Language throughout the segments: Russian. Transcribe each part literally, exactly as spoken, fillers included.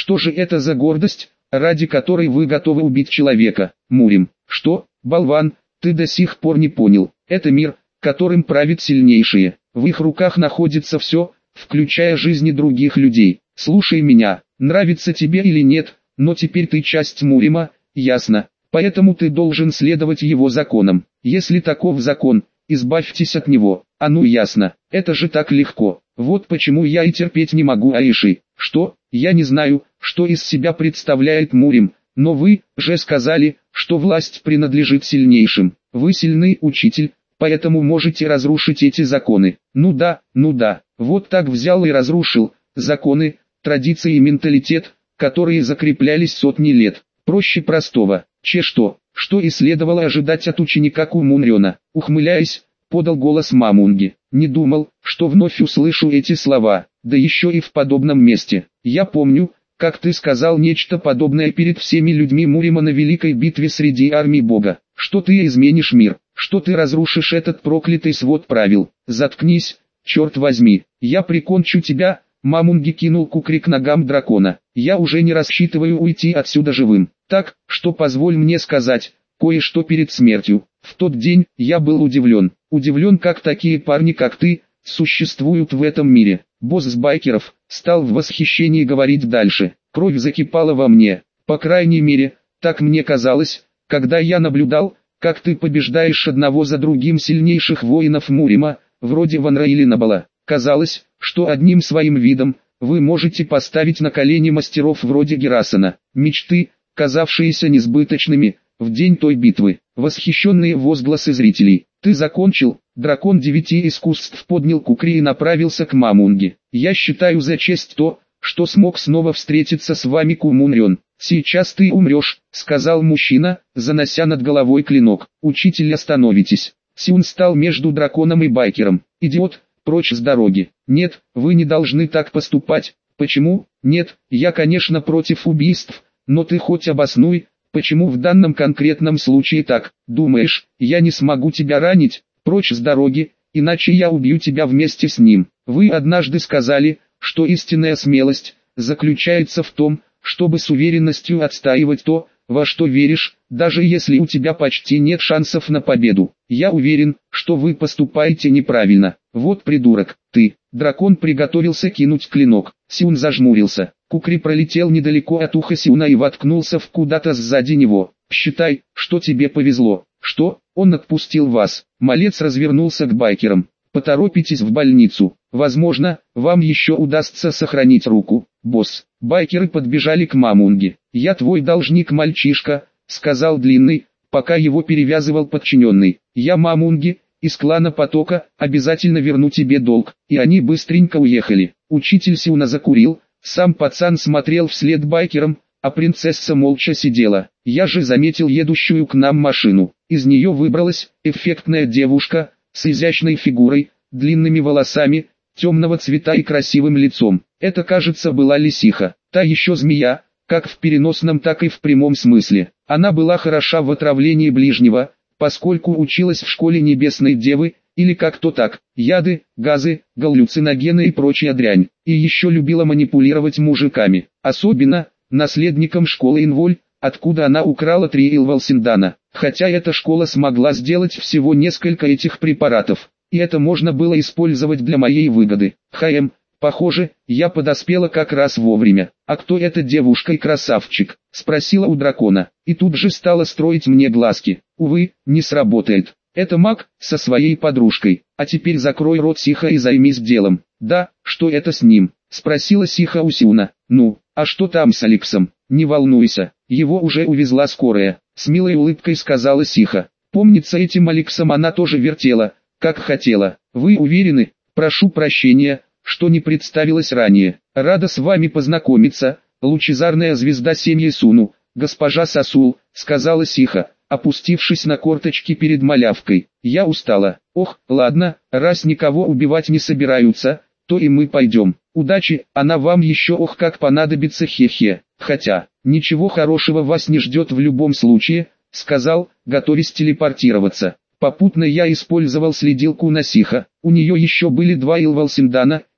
Что же это за гордость, ради которой вы готовы убить человека? Мурим. Что, болван, ты до сих пор не понял. Это мир, которым правят сильнейшие. В их руках находится все, включая жизни других людей. Слушай меня, нравится тебе или нет, но теперь ты часть Мурима, ясно? Поэтому ты должен следовать его законам. Если таков закон, избавьтесь от него. А ну ясно, это же так легко. Вот почему я и терпеть не могу Аиши. Что? Я не знаю, что из себя представляет Мурим, но вы же сказали, что власть принадлежит сильнейшим. Вы сильный учитель, поэтому можете разрушить эти законы. Ну да, ну да, вот так взял и разрушил законы, традиции и менталитет, которые закреплялись сотни лет. Проще простого. Че что, что и следовало ожидать от ученика Кумунрёна. Ухмыляясь, подал голос Мамунги. Не думал, что вновь услышу эти слова, да еще и в подобном месте. Я помню, как ты сказал нечто подобное перед всеми людьми Мурима на великой битве среди армий Бога, что ты изменишь мир, что ты разрушишь этот проклятый свод правил. Заткнись, черт возьми, я прикончу тебя. Мамунги кинул кукри к ногам дракона. Я уже не рассчитываю уйти отсюда живым, так, что позволь мне сказать кое-что перед смертью. В тот день я был удивлен, удивлен, как такие парни, как ты, существуют в этом мире. Босс байкеров стал в восхищении говорить дальше. Кровь закипала во мне, по крайней мере, так мне казалось, когда я наблюдал, как ты побеждаешь одного за другим сильнейших воинов Мурима, вроде Ванра или Набала. Казалось, что одним своим видом вы можете поставить на колени мастеров вроде Герасена. Мечты, казавшиеся несбыточными в день той битвы. Восхищенные возгласы зрителей. Ты закончил? Дракон девяти искусств поднял кукри и направился к Мамунге. Я считаю за честь то, что смог снова встретиться с вами, Кумунрён. Сейчас ты умрешь, сказал мужчина, занося над головой клинок. Учитель, остановитесь. Сюн стал между драконом и байкером. Идиот, прочь с дороги. Нет, вы не должны так поступать. Почему? Нет, я, конечно, против убийств, но ты хоть обоснуй, почему в данном конкретном случае так. Думаешь, я не смогу тебя ранить? Прочь с дороги, иначе я убью тебя вместе с ним. Вы однажды сказали, что истинная смелость заключается в том, чтобы с уверенностью отстаивать то, во что веришь, даже если у тебя почти нет шансов на победу. Я уверен, что вы поступаете неправильно. Вот придурок, ты. Дракон приготовился кинуть клинок. Сюн зажмурился. Кукри пролетел недалеко от уха Сюна и воткнулся в куда-то сзади него. Считай, что тебе повезло. Что? Он отпустил вас. Малец развернулся к байкерам. Поторопитесь в больницу. Возможно, вам еще удастся сохранить руку, босс. Байкеры подбежали к Мамунге. «Я твой должник, мальчишка», — сказал Длинный, пока его перевязывал подчиненный. «Я Мамунги, из клана Потока, обязательно верну тебе долг». И они быстренько уехали. Учитель Сюна закурил, сам пацан смотрел вслед байкерам, а принцесса молча сидела. Я же заметил едущую к нам машину. Из нее выбралась эффектная девушка, с изящной фигурой, длинными волосами, темного цвета и красивым лицом. Это, кажется, была лисиха, та еще змея, как в переносном, так и в прямом смысле. Она была хороша в отравлении ближнего, поскольку училась в школе Небесной Девы, или как-то так, яды, газы, галлюциногены и прочая дрянь. И еще любила манипулировать мужиками, особенно наследником школы Инволь, откуда она украла три Илвалсиндана. Хотя эта школа смогла сделать всего несколько этих препаратов, и это можно было использовать для моей выгоды. Хм, похоже, я подоспела как раз вовремя. «А кто эта девушка и красавчик?» — спросила у дракона, и тут же стала строить мне глазки. Увы, не сработает. Это маг, со своей подружкой. А теперь закрой рот, Сиха, и займись делом. «Да, что это с ним?» — спросила Сиха у Сюна. «Ну, а что там с Алексом?» «Не волнуйся, его уже увезла скорая», — с милой улыбкой сказала Сиха. «Помнится, этим Алексом она тоже вертела, как хотела. Вы уверены? Прошу прощения, что не представилась ранее. Рада с вами познакомиться, лучезарная звезда семьи Суну, госпожа Сасул», — сказала Сиха, опустившись на корточки перед малявкой. «Я устала. Ох, ладно, раз никого убивать не собираются, то и мы пойдем. Удачи, она вам еще ох как понадобится, хе-хе. Хотя, ничего хорошего вас не ждет в любом случае», — сказал, готовясь телепортироваться. Попутно я использовал следилку на Сиха. У нее еще были два Илвалсиндана,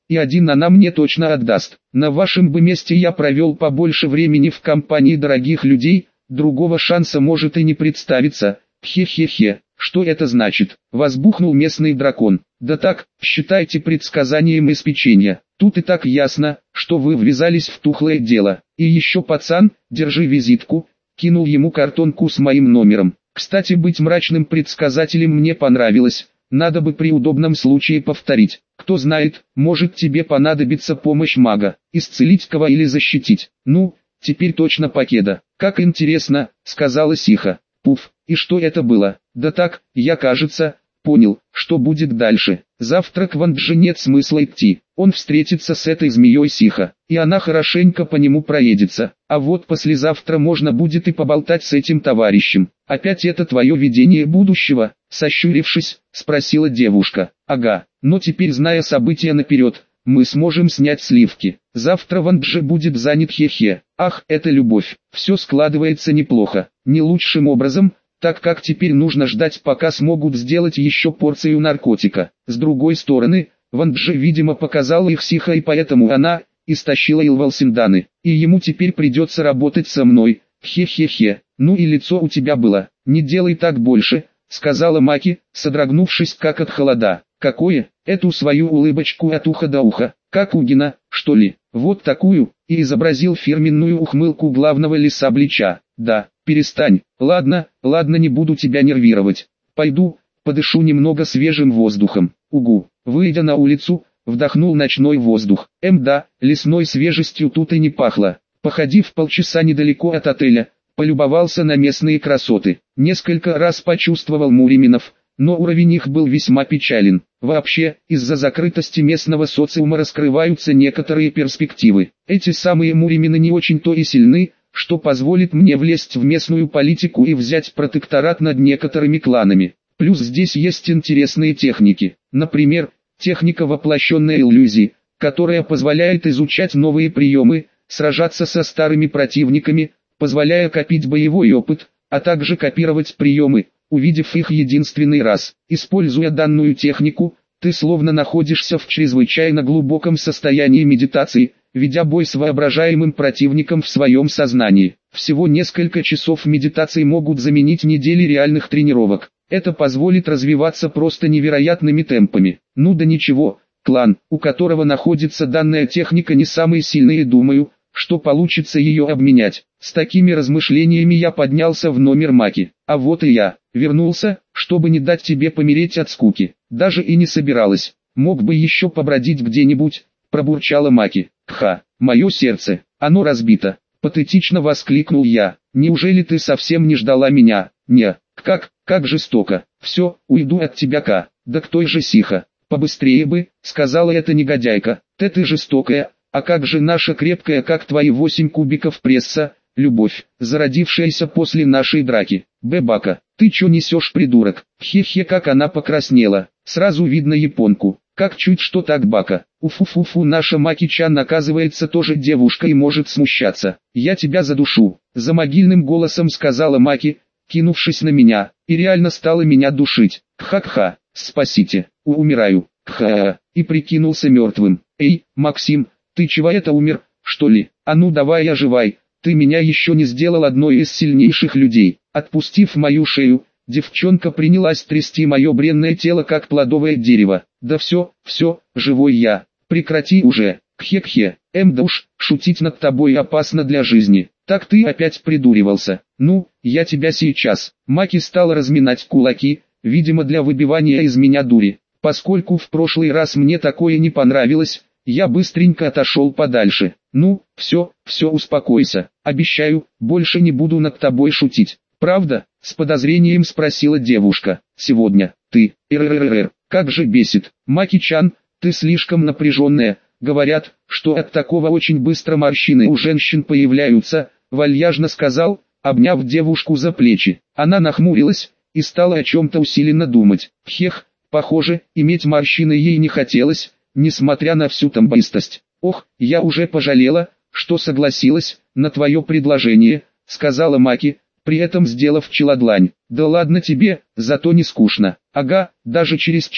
и один она мне точно отдаст. На вашем бы месте я провел побольше времени в компании дорогих людей, другого шанса может и не представиться. Хе-хе-хе, что это значит? Возбухнул местный дракон. Да так, считайте предсказанием из печенья. Тут и так ясно, что вы ввязались в тухлое дело. И еще, пацан, держи визитку. Кинул ему картонку с моим номером. Кстати, быть мрачным предсказателем мне понравилось. Надо бы при удобном случае повторить. Кто знает, может тебе понадобится помощь мага. Исцелить кого или защитить. Ну, теперь точно покеда. Как интересно, сказала Сиха. Пуф, и что это было? Да так, я, кажется, понял, что будет дальше. Завтра к Вандже нет смысла идти. Он встретится с этой змеей Сиха, и она хорошенько по нему проедется. А вот послезавтра можно будет и поболтать с этим товарищем. Опять это твое видение будущего? Сощурившись, спросила девушка. Ага, но теперь, зная события наперед, мы сможем снять сливки. Завтра Вандже будет занят, хе-хе. Ах, это любовь. Все складывается неплохо. Не лучшим образом, так как теперь нужно ждать, пока смогут сделать еще порцию наркотика. С другой стороны, Вандже, видимо, показала их Сиха, и поэтому она истощила Илвалсинданы. И ему теперь придется работать со мной. Хе-хе-хе. Ну и лицо у тебя было. Не делай так больше, сказала Маки, содрогнувшись как от холода. Какое? Эту свою улыбочку от уха до уха, как у Гена, что ли? Вот такую, и изобразил фирменную ухмылку главного лесоблича. Да, перестань. Ладно, ладно, не буду тебя нервировать. Пойду, подышу немного свежим воздухом. Угу. Выйдя на улицу, вдохнул ночной воздух. Эм да, лесной свежестью тут и не пахло. Походив полчаса недалеко от отеля, полюбовался на местные красоты. Несколько раз почувствовал муриминов, но уровень их был весьма печален. Вообще, из-за закрытости местного социума раскрываются некоторые перспективы. Эти самые муримины не очень-то и сильны, что позволит мне влезть в местную политику и взять протекторат над некоторыми кланами. Плюс здесь есть интересные техники. Например, техника воплощенной иллюзии, которая позволяет изучать новые приемы, сражаться со старыми противниками, позволяя копить боевой опыт, а также копировать приемы, увидев их единственный раз. Используя данную технику, ты словно находишься в чрезвычайно глубоком состоянии медитации, ведя бой с воображаемым противником в своем сознании. Всего несколько часов медитации могут заменить недели реальных тренировок. Это позволит развиваться просто невероятными темпами. Ну да ничего, клан, у которого находится данная техника, не самый сильный, и думаю, что получится ее обменять. С такими размышлениями я поднялся в номер Маки. А вот и я. Вернулся, чтобы не дать тебе помереть от скуки. Даже и не собиралась. Мог бы еще побродить где-нибудь, пробурчала Маки. Ха, мое сердце, оно разбито. Патетично воскликнул я. Неужели ты совсем не ждала меня? Не, как, как жестоко. Все, уйду от тебя, Ка. Да к той же Сиха. Побыстрее бы, сказала эта негодяйка. Ты ты жестокая. А как же наша крепкая, как твои восемь кубиков пресса, любовь, зародившаяся после нашей драки? Бебака, ты чё несешь, придурок? Хе-хе, как она покраснела. Сразу видно японку. Как чуть что так бака. Уфу-фу-фу, наша Маки-чан оказывается тоже девушка и может смущаться. Я тебя задушу. За могильным голосом сказала Маки, кинувшись на меня, и реально стала меня душить. Ха-ха, спасите, умираю. Ха-ха, и прикинулся мертвым. Эй, Максим, ты чего это, умер, что ли? А ну давай оживай, ты меня еще не сделал одной из сильнейших людей. Отпустив мою шею, девчонка принялась трясти мое бренное тело как плодовое дерево. Да все, все, живой я. Прекрати уже. Кхе-кхе. Эм да уж, шутить над тобой опасно для жизни. Так ты опять придуривался. Ну, я тебя сейчас. Маки стала разминать кулаки, видимо для выбивания из меня дури. Поскольку в прошлый раз мне такое не понравилось, я быстренько отошел подальше. Ну, все, все, успокойся. Обещаю, больше не буду над тобой шутить. Правда? С подозрением спросила девушка. Сегодня, ты, эр-эр-эр, как же бесит. Маки-чан, ты слишком напряженная. Говорят, что от такого очень быстро морщины у женщин появляются, вальяжно сказал, обняв девушку за плечи. Она нахмурилась и стала о чем-то усиленно думать. Хех, похоже, иметь морщины ей не хотелось, несмотря на всю тамбистость. Ох, я уже пожалела, что согласилась на твое предложение, сказала Маки, при этом сделав челодлань. Да ладно тебе, зато не скучно. Ага, даже чересчур,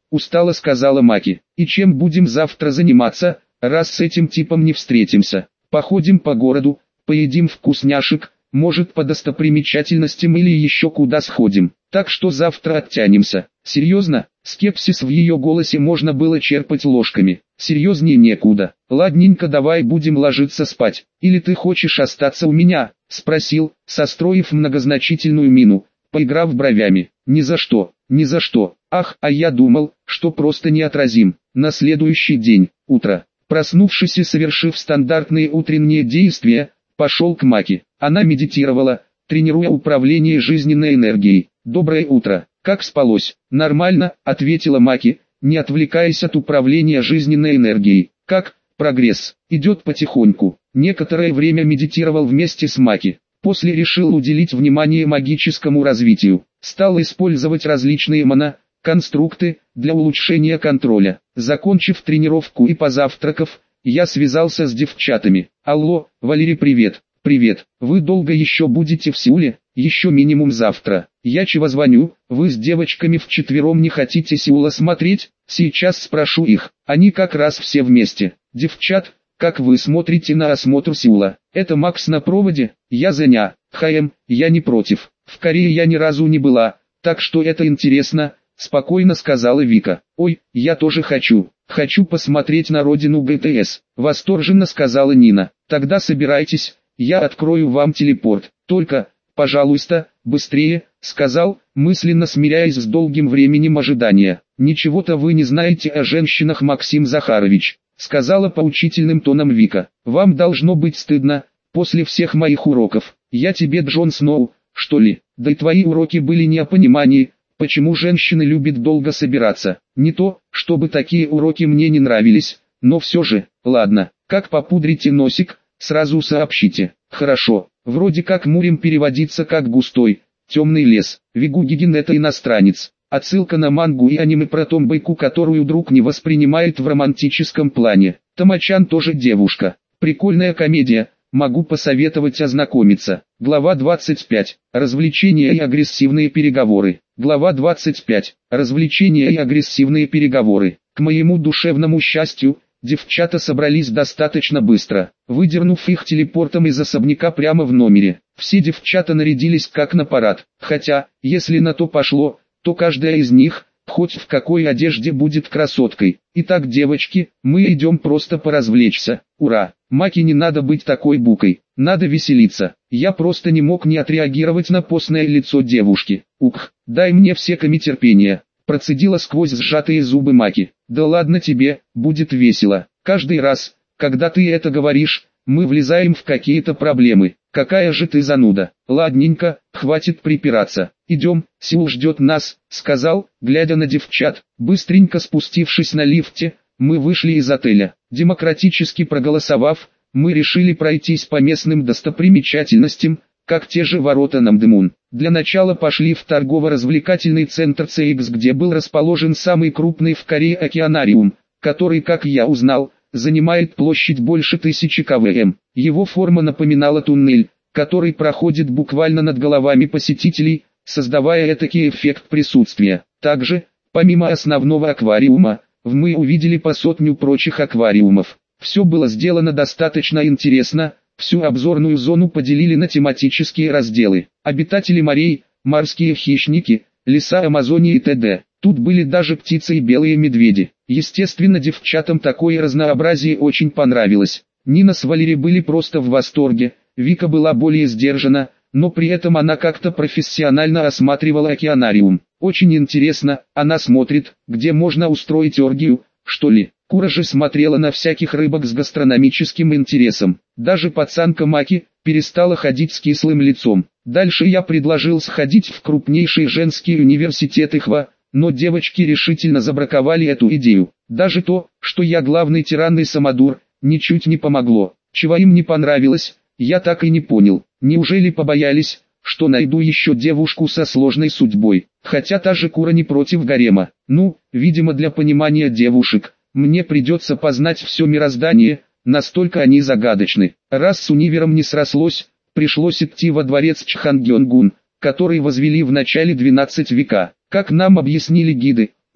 устало сказала Маки. И чем будем завтра заниматься, раз с этим типом не встретимся? Походим по городу, поедим вкусняшек, может по достопримечательностям или еще куда сходим. Так что завтра оттянемся. Серьезно? Скепсис в ее голосе можно было черпать ложками. Серьезнее некуда. Ладненько, давай будем ложиться спать. Или ты хочешь остаться у меня? Спросил, состроив многозначительную мину, поиграв бровями. Ни за что, ни за что. Ах, а я думал, что просто неотразим. На следующий день, утро. Проснувшись и совершив стандартные утренние действия, пошел к Маки. Она медитировала, тренируя управление жизненной энергией. «Доброе утро. Как спалось?» «Нормально», — ответила Маки, не отвлекаясь от управления жизненной энергией. «Как? Прогресс. Идет потихоньку». Некоторое время медитировал вместе с Маки. После решил уделить внимание магическому развитию. Стал использовать различные мана-конструкты для улучшения контроля. Закончив тренировку и позавтракав, я связался с девчатами. «Алло, Валерий, привет». «Привет, вы долго еще будете в Сеуле?» «Еще минимум завтра. Я чего звоню, вы с девочками вчетвером не хотите Сеула смотреть?» «Сейчас спрошу их, они как раз все вместе». «Девчат, как вы смотрите на осмотр Сеула?» «Это Макс на проводе?» «Я заня. ХМ, я не против. В Корее я ни разу не была, так что это интересно», спокойно сказала Вика. «Ой, я тоже хочу. Хочу посмотреть на родину БТС», восторженно сказала Нина. «Тогда собирайтесь. Я открою вам телепорт. Только, пожалуйста, быстрее», сказал, мысленно смиряясь с долгим временем ожидания. «Ничего-то вы не знаете о женщинах, Максим Захарович», сказала поучительным тоном Вика. «Вам должно быть стыдно, после всех моих уроков. Я тебе Джон Сноу, что ли? Да и твои уроки были не о понимании, почему женщины любят долго собираться. Не то, чтобы такие уроки мне не нравились, но все же, ладно, как попудрите носик, сразу сообщите». «Хорошо, вроде как Мурим переводится как густой, темный лес. Вигугиген это иностранец». Отсылка на мангу и аниме про Томбайку, которую друг не воспринимает в романтическом плане. Тамачан тоже девушка. Прикольная комедия, могу посоветовать ознакомиться. Глава двадцать пять. Развлечения и агрессивные переговоры. Глава двадцать пять. Развлечения и агрессивные переговоры. К моему душевному счастью, девчата собрались достаточно быстро, выдернув их телепортом из особняка прямо в номере. Все девчата нарядились как на парад, хотя, если на то пошло, то каждая из них, хоть в какой одежде, будет красоткой. «Итак, девочки, мы идем просто поразвлечься. Ура! Маки, не надо быть такой букой, надо веселиться». Я просто не мог не отреагировать на постное лицо девушки. «Ух, дай мне все терпения», процедила сквозь сжатые зубы Маки. «Да ладно тебе, будет весело. Каждый раз, когда ты это говоришь, мы влезаем в какие-то проблемы. Какая же ты зануда. Ладненько, хватит припираться. Идем, Сеул ждет нас», сказал, глядя на девчат. Быстренько спустившись на лифте, мы вышли из отеля. Демократически проголосовав, мы решили пройтись по местным достопримечательностям, как те же ворота Намдэмун. Для начала пошли в торгово-развлекательный центр си икс, где был расположен самый крупный в Корее океанариум, который, как я узнал, занимает площадь больше тысячи километров. Его форма напоминала туннель, который проходит буквально над головами посетителей, создавая этакий эффект присутствия. Также, помимо основного аквариума, мы увидели по сотню прочих аквариумов. Все было сделано достаточно интересно. Всю обзорную зону поделили на тематические разделы. Обитатели морей, морские хищники, леса Амазонии и т.д. Тут были даже птицы и белые медведи. Естественно, девчатам такое разнообразие очень понравилось. Нина с Валерией были просто в восторге, Вика была более сдержана, но при этом она как-то профессионально осматривала океанариум. Очень интересно, она смотрит, где можно устроить оргию, что ли. Кура же смотрела на всяких рыбок с гастрономическим интересом. Даже пацанка Маки перестала ходить с кислым лицом. Дальше я предложил сходить в крупнейший женский университет Ихва, но девочки решительно забраковали эту идею. Даже то, что я главный тиран и самодур, ничуть не помогло. Чего им не понравилось, я так и не понял. Неужели побоялись, что найду еще девушку со сложной судьбой? Хотя та же Кура не против гарема. Ну, видимо, для понимания девушек мне придется познать все мироздание, настолько они загадочны. Раз с универом не срослось, пришлось идти во дворец Чхангёнгун, который возвели в начале двенадцатого века. Как нам объяснили гиды,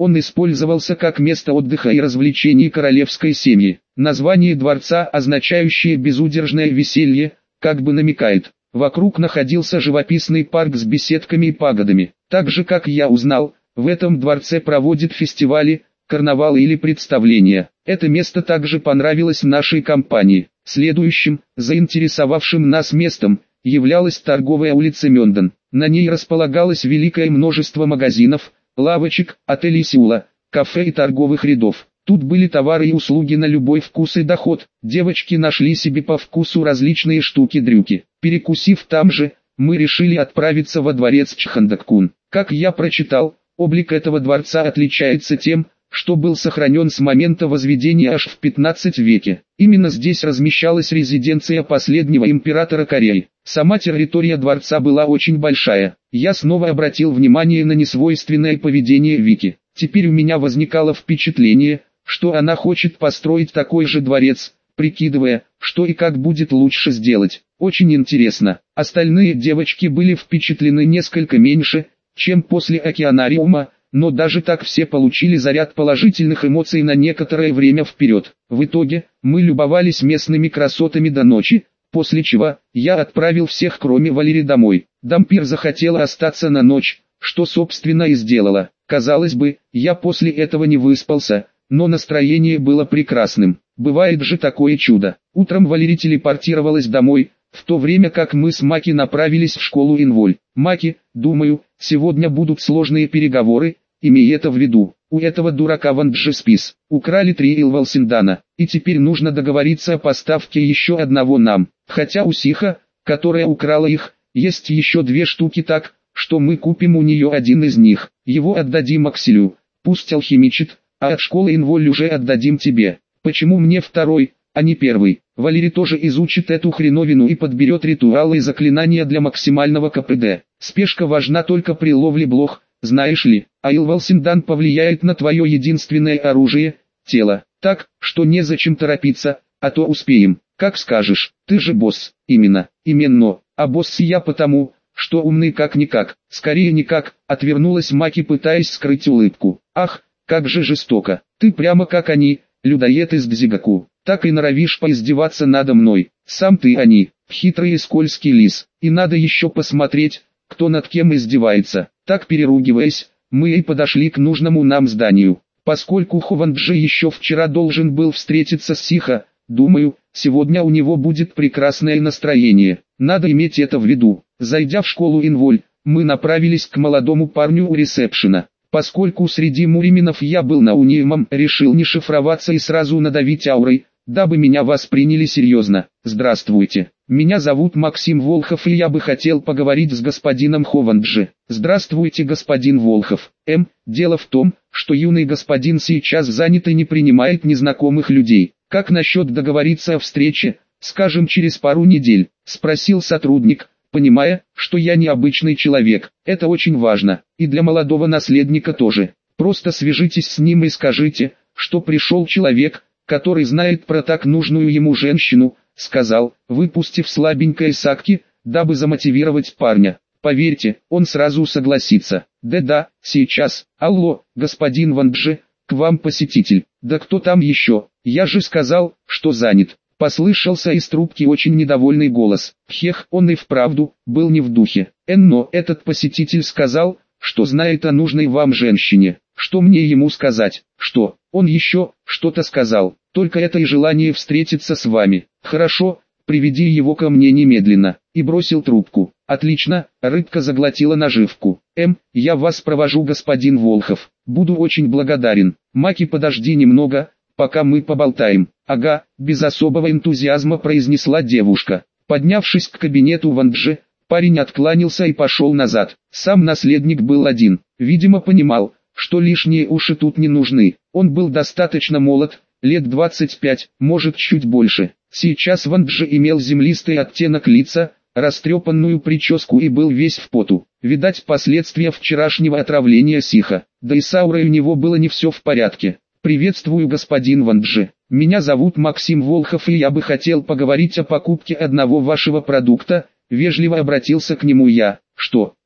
Он использовался как место отдыха и развлечений королевской семьи. Название дворца, означающее безудержное веселье, как бы намекает. Вокруг находился живописный парк с беседками и пагодами. Так же, как я узнал, в этом дворце проводят фестивали, карнавалы или представления. Это место также понравилось нашей компании. Следующим, заинтересовавшим нас местом, являлась торговая улица Мёнден. На ней располагалось великое множество магазинов, лавочек, отелей Сеула, кафе и торговых рядов. Тут были товары и услуги на любой вкус и доход. Девочки нашли себе по вкусу различные штуки-дрюки. Перекусив там же, мы решили отправиться во дворец Чхандаккун. Как я прочитал, облик этого дворца отличается тем, что был сохранен с момента возведения аж в пятнадцатом веке. Именно здесь размещалась резиденция последнего императора Кореи. Сама территория дворца была очень большая. Я снова обратил внимание на несвойственное поведение Вики. Теперь у меня возникало впечатление, что она хочет построить такой же дворец, прикидывая, что и как будет лучше сделать. Очень интересно. Остальные девочки были впечатлены несколько меньше, чем после океанариума, но даже так все получили заряд положительных эмоций на некоторое время вперед. В итоге, мы любовались местными красотами до ночи, после чего я отправил всех кроме Валери домой. Дампир захотела остаться на ночь, что собственно и сделала. Казалось бы, я после этого не выспался, но настроение было прекрасным. Бывает же такое чудо. Утром Валери телепортировалась домой, в то время как мы с Маки направились в школу Инволь. Маки, думаю, сегодня будут сложные переговоры, имей это в виду. У этого дурака Ванджи спис. Украли три Илвалсиндана, и теперь нужно договориться о поставке еще одного нам. Хотя у Сиха, которая украла их, есть еще две штуки, так, что мы купим у нее один из них. Его отдадим Акселю, пусть алхимичит, а от школы Инволь уже отдадим тебе. Почему мне второй, а не первый? Валери тоже изучит эту хреновину и подберет ритуалы и заклинания для максимального КПД. Спешка важна только при ловле блох, знаешь ли, а Илвалсиндан повлияет на твое единственное оружие – тело. Так, что незачем торопиться, а то успеем. Как скажешь, ты же босс. Именно, именно, а босс я потому, что умный как-никак. Скорее никак, отвернулась Маки, пытаясь скрыть улыбку. Ах, как же жестоко. Ты прямо как они, людоед из Дзигаку. Так и норовишь поиздеваться надо мной. Сам ты они, хитрый и скользкий лис. И надо еще посмотреть, кто над кем издевается. Так переругиваясь, мы и подошли к нужному нам зданию. Поскольку Хованджи еще вчера должен был встретиться с Сиха, думаю, сегодня у него будет прекрасное настроение. Надо иметь это в виду. Зайдя в школу Инволь, мы направились к молодому парню у ресепшена. Поскольку среди муриминов я был наунимом, решил не шифроваться и сразу надавить аурой, дабы меня восприняли серьезно. Здравствуйте, меня зовут Максим Волхов, и я бы хотел поговорить с господином Хованджи. Здравствуйте, господин Волхов. М, дело в том, что юный господин сейчас занят и не принимает незнакомых людей. Как насчет договориться о встрече, скажем, через пару недель? Спросил сотрудник, понимая, что я необычный человек. Это очень важно, и для молодого наследника тоже. Просто свяжитесь с ним и скажите, что пришел человек, который знает про так нужную ему женщину, сказал, выпустив слабенькое сакки, дабы замотивировать парня. Поверьте, он сразу согласится. Да-да, сейчас. Алло, господин Ванджи, к вам посетитель. Да кто там еще? Я же сказал, что занят. Послышался из трубки очень недовольный голос. Хех, он и вправду был не в духе. Но этот посетитель сказал, что знает о нужной вам женщине. Что мне ему сказать? Что? Он еще что-то сказал. Только это и желание встретиться с вами. Хорошо, приведи его ко мне немедленно. И бросил трубку. Отлично, рыбка заглотила наживку. М, я вас провожу, господин Волхов. Буду очень благодарен. Маки, подожди немного, пока мы поболтаем. Ага, без особого энтузиазма произнесла девушка. Поднявшись к кабинету Ванджи, парень откланялся и пошел назад. Сам наследник был один. Видимо, понимал, что лишние уши тут не нужны. Он был достаточно молод, лет двадцать пять, может чуть больше. Сейчас Ванджи имел землистый оттенок лица, растрепанную прическу и был весь в поту. Видать, последствия вчерашнего отравления Сиха. Да и с аурой у него было не все в порядке. «Приветствую, господин Ванджи. Меня зовут Максим Волхов, и я бы хотел поговорить о покупке одного вашего продукта», — вежливо обратился к нему я. «Что,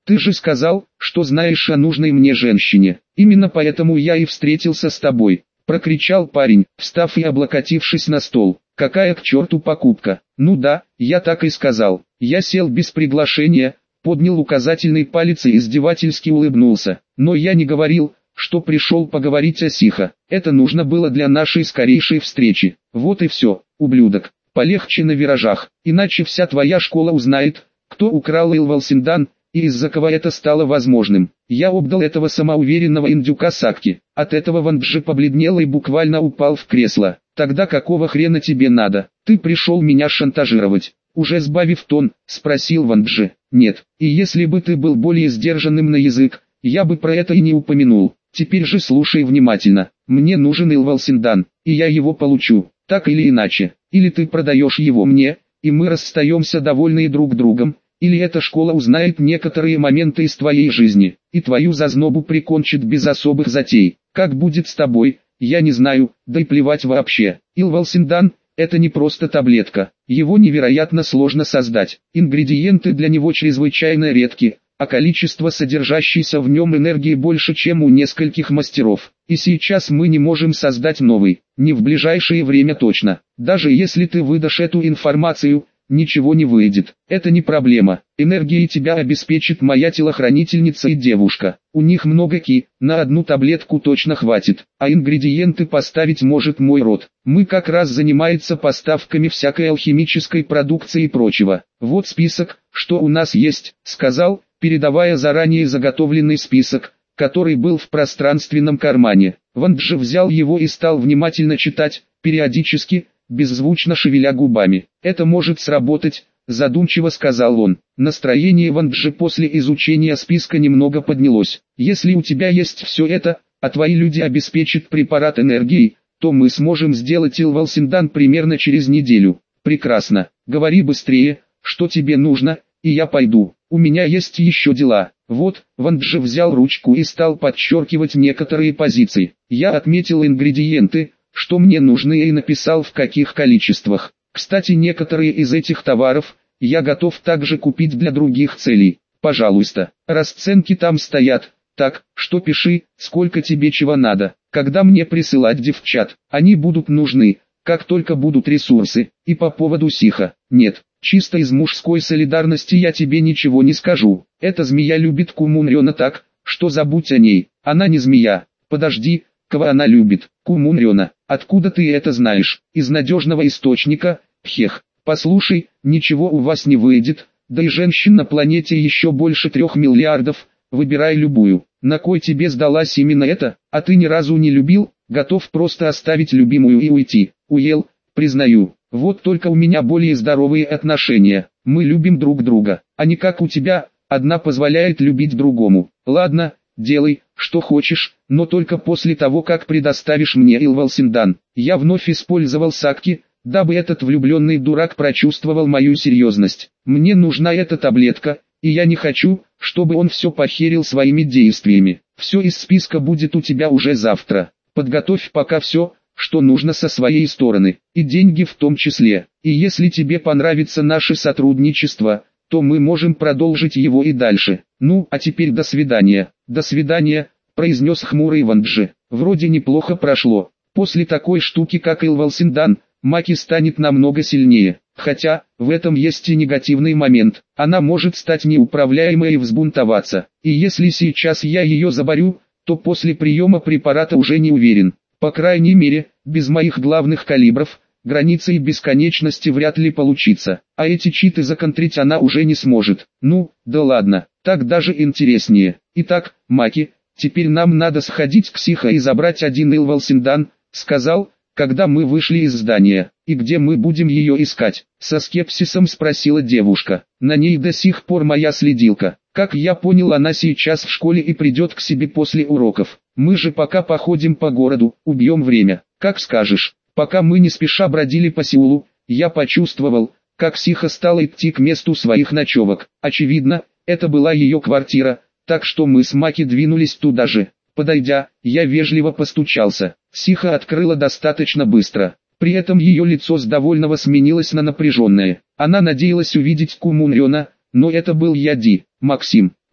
Ты же сказал, что знаешь о нужной мне женщине. Именно поэтому я и встретился с тобой. Прокричал парень, встав и облокотившись на стол. Какая к черту покупка? Ну да, я так и сказал. Я сел без приглашения, поднял указательный палец и издевательски улыбнулся. Но я не говорил, что пришел поговорить о Сиха. Это нужно было для нашей скорейшей встречи. Вот и все, ублюдок. Полегче на виражах, иначе вся твоя школа узнает, кто украл Илвалсиндан, и из-за кого это стало возможным. Я обдал этого самоуверенного индюка Сакки. От этого Ванджи побледнел и буквально упал в кресло. Тогда какого хрена тебе надо? Ты пришел меня шантажировать. Уже сбавив тон, спросил Ванджи. Нет, и если бы ты был более сдержанным на язык, я бы про это и не упомянул. Теперь же слушай внимательно. Мне нужен Илвалсиндан, и я его получу, так или иначе. Или ты продаешь его мне, и мы расстаемся довольные друг другом, или эта школа узнает некоторые моменты из твоей жизни, и твою зазнобу прикончит без особых затей. Как будет с тобой, я не знаю, да и плевать вообще. Илвалсиндан – это не просто таблетка, его невероятно сложно создать. Ингредиенты для него чрезвычайно редки, а количество содержащейся в нем энергии больше, чем у нескольких мастеров. И сейчас мы не можем создать новый, не в ближайшее время точно. Даже если ты выдашь эту информацию, ничего не выйдет. Это не проблема. Энергией тебя обеспечит моя телохранительница и девушка. У них много ки, на одну таблетку точно хватит. А ингредиенты поставить может мой род. Мы как раз занимаемся поставками всякой алхимической продукции и прочего. Вот список, что у нас есть, сказал, передавая заранее заготовленный список, который был в пространственном кармане. Ванджи взял его и стал внимательно читать, периодически, беззвучно шевеля губами. «Это может сработать», — задумчиво сказал он. Настроение Ванджи после изучения списка немного поднялось. «Если у тебя есть все это, а твои люди обеспечат препарат энергией, то мы сможем сделать Илвалсиндан примерно через неделю». «Прекрасно. Говори быстрее, что тебе нужно, и я пойду. У меня есть еще дела». Вот, Ванджи взял ручку и стал подчеркивать некоторые позиции. Я отметил ингредиенты, что мне нужны, и написал в каких количествах. Кстати, некоторые из этих товаров я готов также купить для других целей. Пожалуйста, расценки там стоят, так что пиши, сколько тебе чего надо. Когда мне присылать девчат, они будут нужны, как только будут ресурсы. И по поводу Сиха, нет, чисто из мужской солидарности я тебе ничего не скажу. Эта змея любит Кумунрёна так, что забудь о ней. Она не змея. Подожди, кого она любит? Кумунрёна. Откуда ты это знаешь? Из надежного источника? Хех. Послушай, ничего у вас не выйдет, да и женщин на планете еще больше трех миллиардов, выбирай любую. На кой тебе сдалась именно эта, а ты ни разу не любил, готов просто оставить любимую и уйти. Уел, признаю, вот только у меня более здоровые отношения, мы любим друг друга, а не как у тебя, одна позволяет любить другому. Ладно, делай, что хочешь, но только после того, как предоставишь мне Илвалсиндан. Я вновь использовал Сакки, дабы этот влюбленный дурак прочувствовал мою серьезность. Мне нужна эта таблетка, и я не хочу, чтобы он все похерил своими действиями. Все из списка будет у тебя уже завтра. Подготовь пока все, что нужно со своей стороны, и деньги в том числе. И если тебе понравится наше сотрудничество, то мы можем продолжить его и дальше. Ну, а теперь до свидания. До свидания, произнес хмурый Ванджи. Вроде неплохо прошло. После такой штуки, как Илвалсиндан, Маки станет намного сильнее. Хотя, в этом есть и негативный момент. Она может стать неуправляемой и взбунтоваться. И если сейчас я ее заборю, то после приема препарата уже не уверен. По крайней мере, без моих главных калибров, границей бесконечности вряд ли получится. А эти читы законтрить она уже не сможет. Ну, да ладно, так даже интереснее. Итак, Маки, теперь нам надо сходить к Сиха и забрать один Илвалсиндан, сказал, когда мы вышли из здания. И где мы будем ее искать? Со скепсисом спросила девушка. На ней до сих пор моя следилка. Как я понял, она сейчас в школе и придет к себе после уроков. Мы же пока походим по городу, убьем время. Как скажешь. Пока мы не спеша бродили по Сеулу, я почувствовал, как Сиха стала идти к месту своих ночевок. Очевидно, это была ее квартира, так что мы с Маки двинулись туда же. Подойдя, я вежливо постучался. Сиха открыла достаточно быстро. При этом ее лицо с довольного сменилось на напряженное. Она надеялась увидеть Кумунрёна, но это был я Ди. «Максим,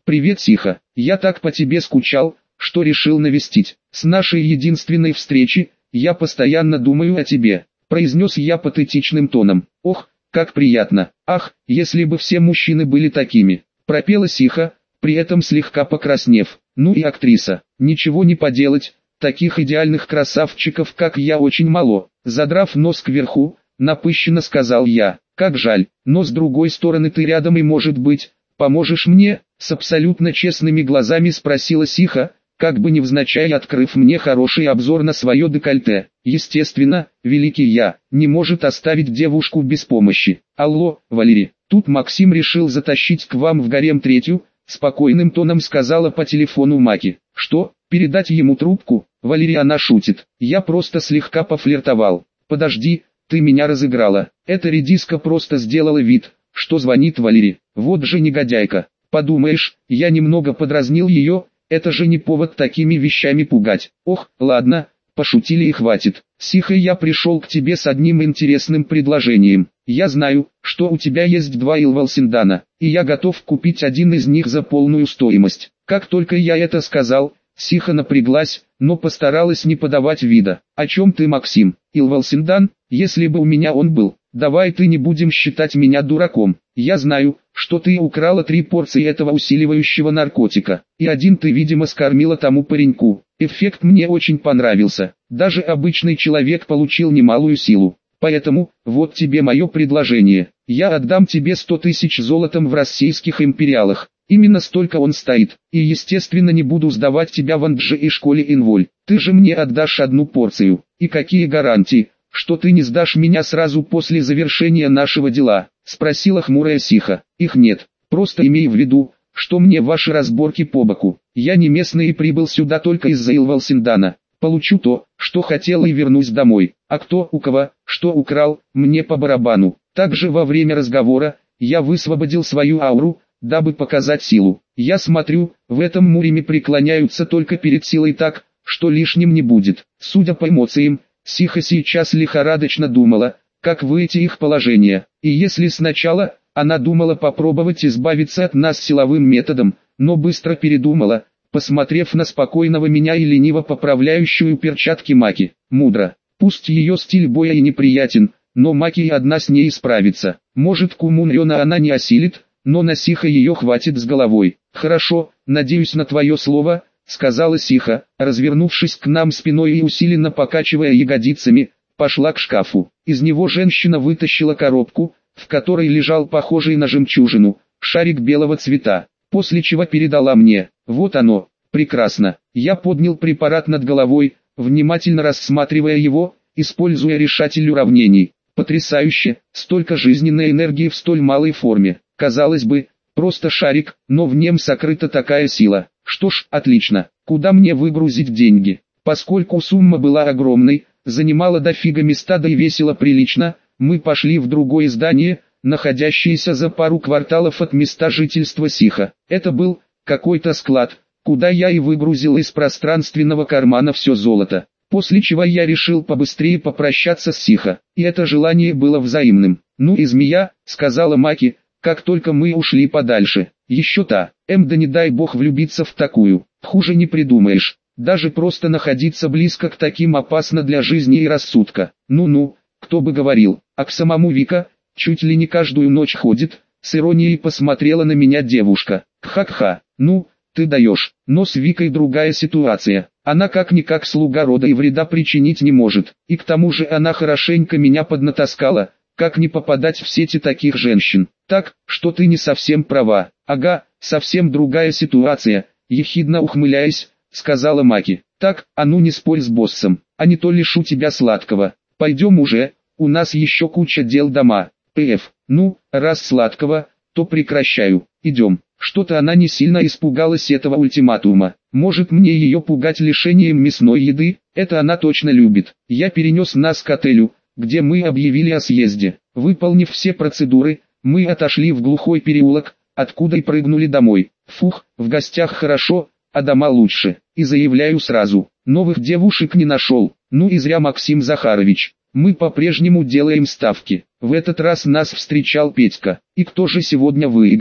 «Привет, Сиха, я так по тебе скучал, что решил навестить. С нашей единственной встречи, я постоянно думаю о тебе», произнес я патетичным тоном. «Ох, как приятно! Ах, если бы все мужчины были такими!» пропела Сиха, при этом слегка покраснев. «Ну и актриса, ничего не поделать, таких идеальных красавчиков, как я, очень мало». Задрав нос кверху, напыщенно сказал я. «Как жаль, но с другой стороны ты рядом и, может быть, поможешь мне?» С абсолютно честными глазами спросила Сиха, как бы невзначай открыв мне хороший обзор на свое декольте. Естественно, великий я не может оставить девушку без помощи. «Алло, Валерий, тут Максим решил затащить к вам в гарем третью», спокойным тоном сказала по телефону Маки. «Что, передать ему трубку?» «Валерий, она шутит, я просто слегка пофлиртовал». «Подожди, ты меня разыграла». Эта редиска просто сделала вид, что звонит Валерий. Вот же негодяйка. Подумаешь, я немного подразнил ее, это же не повод такими вещами пугать. Ох, ладно, пошутили и хватит. Сиха, я пришел к тебе с одним интересным предложением. Я знаю, что у тебя есть два Илвалсиндана, и я готов купить один из них за полную стоимость. Как только я это сказал, Сиха напряглась, но постаралась не подавать вида. «О чем ты, Максим? Илвалсиндан? Если бы у меня он был. Давай ты не будем считать меня дураком. Я знаю, что ты украла три порции этого усиливающего наркотика, и один ты, видимо, скормила тому пареньку. Эффект мне очень понравился. Даже обычный человек получил немалую силу. Поэтому, вот тебе мое предложение. Я отдам тебе сто тысяч золотом в российских империалах. Именно столько он стоит, и естественно не буду сдавать тебя в Андже и школе инволь. Ты же мне отдашь одну порцию. И какие гарантии, что ты не сдашь меня сразу после завершения нашего дела?» спросила хмурая Сиха. «Их нет, просто имей в виду, что мне ваши разборки по боку. Я не местный и прибыл сюда только из-за Илвалсиндана. Получу то, что хотел, и вернусь домой. А кто у кого, что украл, мне по барабану». Также во время разговора, я высвободил свою ауру, дабы показать силу. Я смотрю, в этом Муриме преклоняются только перед силой так, что лишним не будет. Судя по эмоциям, Сиха сейчас лихорадочно думала, как выйти из их положения. И если сначала она думала попробовать избавиться от нас силовым методом, но быстро передумала, посмотрев на спокойного меня и лениво поправляющую перчатки Маки. Мудро. Пусть ее стиль боя и неприятен, но Маки и одна с ней справится. Может, Кумунрёна она не осилит, но на Сиха ее хватит с головой. «Хорошо, надеюсь на твое слово», — сказала Сиха, развернувшись к нам спиной и усиленно покачивая ягодицами, пошла к шкафу. Из него женщина вытащила коробку, в которой лежал похожий на жемчужину, шарик белого цвета, после чего передала мне. «Вот оно, прекрасно». Я поднял препарат над головой, внимательно рассматривая его, используя решатель уравнений. Потрясающе, столько жизненной энергии в столь малой форме. Казалось бы, просто шарик, но в нем сокрыта такая сила. Что ж, отлично. Куда мне выгрузить деньги? Поскольку сумма была огромной, занимала дофига места, да и весила прилично, мы пошли в другое здание, находящееся за пару кварталов от места жительства Сиха. Это был какой-то склад, куда я и выгрузил из пространственного кармана все золото. После чего я решил побыстрее попрощаться с Сиха, и это желание было взаимным. «Ну и змея», — сказала Маки, как только мы ушли подальше. «Еще та, эм, да не дай бог влюбиться в такую, хуже не придумаешь. Даже просто находиться близко к таким опасно для жизни и рассудка. Ну-ну, кто бы говорил». А к самому Вика, чуть ли не каждую ночь ходит, с иронией посмотрела на меня девушка. «Ха-ха, ну, ты даешь, но с Викой другая ситуация. Она как-никак слуга рода и вреда причинить не может, и к тому же она хорошенько меня поднатаскала, как не попадать в сети таких женщин. Так, что ты не совсем права». «Ага, совсем другая ситуация», ехидно ухмыляясь, сказала Маки. «Так, а ну не спорь с боссом, а не то лишу тебя сладкого. Пойдем уже, у нас еще куча дел дома». «Пф, ну, раз сладкого, то прекращаю, идем». Что-то она не сильно испугалась этого ультиматума. Может, мне ее пугать лишением мясной еды? Это она точно любит. Я перенес нас к отелю, где мы объявили о съезде. Выполнив все процедуры, мы отошли в глухой переулок, откуда и прыгнули домой. Фух, в гостях хорошо, а дома лучше. И заявляю сразу, новых девушек не нашел. Ну и зря, Максим Захарович. Мы по-прежнему делаем ставки. В этот раз нас встречал Петька. И кто же сегодня выиграл?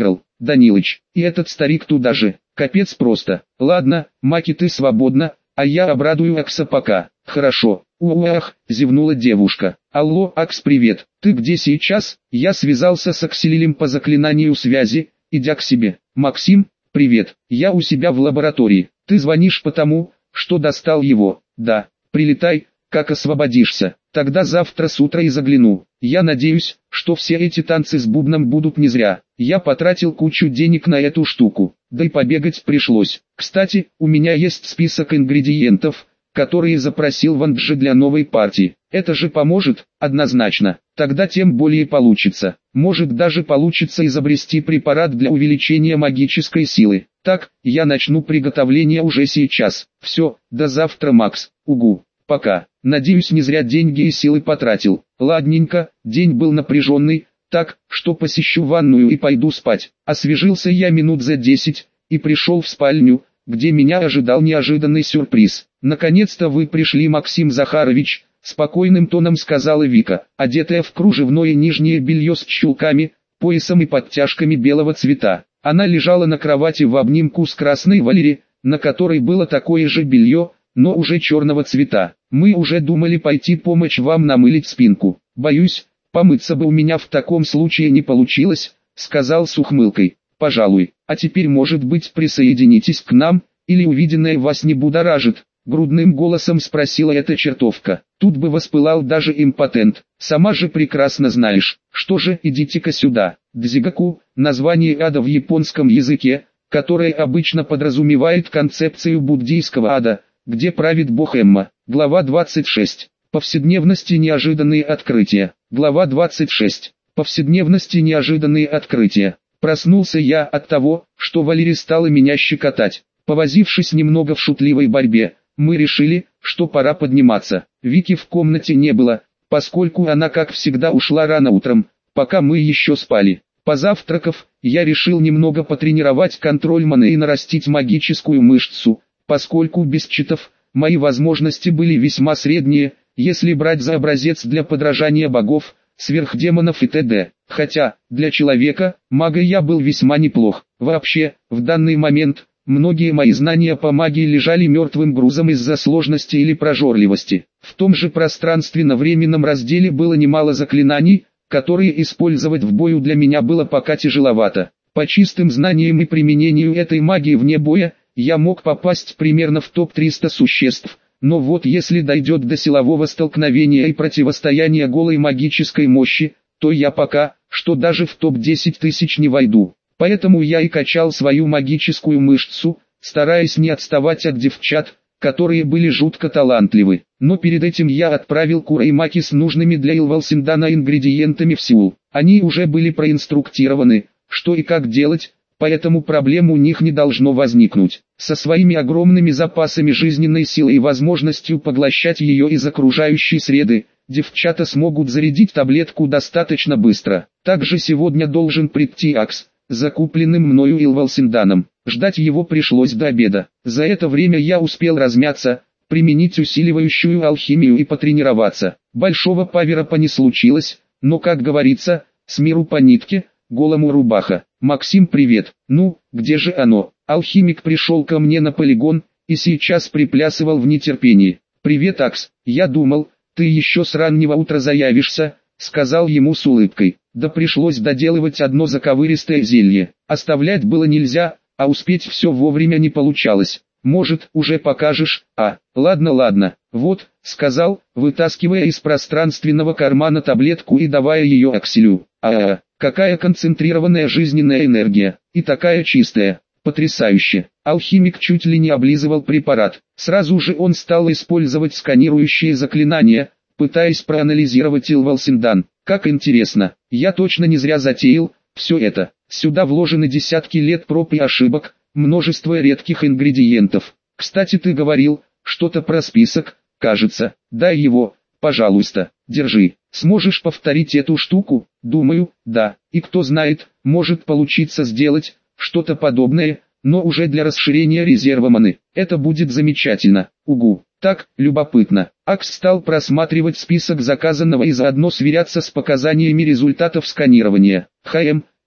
Данилыч, и этот старик туда же, капец просто. Ладно, Маки, ты свободна, а я обрадую Акса пока. Хорошо. Уах, зевнула девушка. Алло, Акс, привет, ты где сейчас? Я связался с Акселилем по заклинанию связи, идя к себе. Максим, привет, я у себя в лаборатории. Ты звонишь потому, что достал его. Да, прилетай, как освободишься. Тогда завтра с утра и загляну. Я надеюсь, что все эти танцы с бубном будут не зря. Я потратил кучу денег на эту штуку, да и побегать пришлось. Кстати, у меня есть список ингредиентов, которые запросил Ванджи для новой партии. Это же поможет, однозначно. Тогда тем более получится. Может даже получится изобрести препарат для увеличения магической силы. Так, я начну приготовление уже сейчас. Все, до завтра, Макс. Угу. Пока. Надеюсь, не зря деньги и силы потратил. Ладненько, день был напряженный, так, что посещу ванную и пойду спать. Освежился я минут за десять, и пришел в спальню, где меня ожидал неожиданный сюрприз. «Наконец-то вы пришли, Максим Захарович», — спокойным тоном сказала Вика, одетая в кружевное нижнее белье с чулками, поясом и подтяжками белого цвета. Она лежала на кровати в обнимку с красной Валери, на которой было такое же белье, но уже черного цвета. «Мы уже думали пойти помочь вам намылить спинку. Боюсь, помыться бы у меня в таком случае не получилось», — сказал с ухмылкой. «Пожалуй, а теперь, может быть, присоединитесь к нам, или увиденное вас не будоражит?» Грудным голосом спросила эта чертовка. Тут бы воспылал даже импотент. «Сама же прекрасно знаешь. Что же, идите-ка сюда». Дзигаку – название ада в японском языке, которое обычно подразумевает концепцию буддийского ада, где правит бог Эмма. Глава двадцать шесть. Повседневности неожиданные открытия. Глава двадцать шесть. Повседневности неожиданные открытия. Проснулся я от того, что Валерия стала меня щекотать. Повозившись немного в шутливой борьбе, мы решили, что пора подниматься. Вики в комнате не было, поскольку она как всегда ушла рано утром, пока мы еще спали. Позавтракав, я решил немного потренировать контроль маны и нарастить магическую мышцу, поскольку без читов, мои возможности были весьма средние, если брать за образец для подражания богов, сверхдемонов и т.д. Хотя, для человека, мага я был весьма неплох. Вообще, в данный момент, многие мои знания по магии лежали мертвым грузом из-за сложности или прожорливости. В том же пространственно-временном разделе было немало заклинаний, которые использовать в бою для меня было пока тяжеловато. По чистым знаниям и применению этой магии вне боя, я мог попасть примерно в топ триста существ, но вот если дойдет до силового столкновения и противостояния голой магической мощи, то я пока, что даже в топ десять тысяч не войду. Поэтому я и качал свою магическую мышцу, стараясь не отставать от девчат, которые были жутко талантливы. Но перед этим я отправил Кура и Маки с нужными для Илвалсиндана ингредиентами в Сеул. Они уже были проинструктированы, что и как делать, поэтому проблем у них не должно возникнуть. Со своими огромными запасами жизненной силы и возможностью поглощать ее из окружающей среды, девчата смогут зарядить таблетку достаточно быстро. Также сегодня должен прийти Акс, закупленным мною Илвалсинданом. Ждать его пришлось до обеда. За это время я успел размяться, применить усиливающую алхимию и потренироваться. Большого паверопа не случилось, но, как говорится, с миру по нитке, голому рубаха. «Максим, привет. Ну, где же оно?» Алхимик пришел ко мне на полигон, и сейчас приплясывал в нетерпении. «Привет, Акс, я думал, ты еще с раннего утра заявишься», — сказал ему с улыбкой. Да пришлось доделывать одно заковыристое зелье. Оставлять было нельзя, а успеть все вовремя не получалось. «Может, уже покажешь?» «А, ладно, ладно, вот», — сказал, вытаскивая из пространственного кармана таблетку и давая ее Акселю. «А-а, какая концентрированная жизненная энергия, и такая чистая, потрясающе». Алхимик чуть ли не облизывал препарат. Сразу же он стал использовать сканирующие заклинания, пытаясь проанализировать Илвалсиндан. Как интересно, я точно не зря затеял все это. Сюда вложены десятки лет проб и ошибок, множество редких ингредиентов. Кстати, ты говорил что-то про список, кажется. Дай его, пожалуйста, держи. Сможешь повторить эту штуку? Думаю, да. И кто знает, может получиться сделать что-то подобное, но уже для расширения резерва маны. Это будет замечательно. Угу. Так, любопытно. Акс стал просматривать список заказанного и заодно сверяться с показаниями результатов сканирования. «Хм,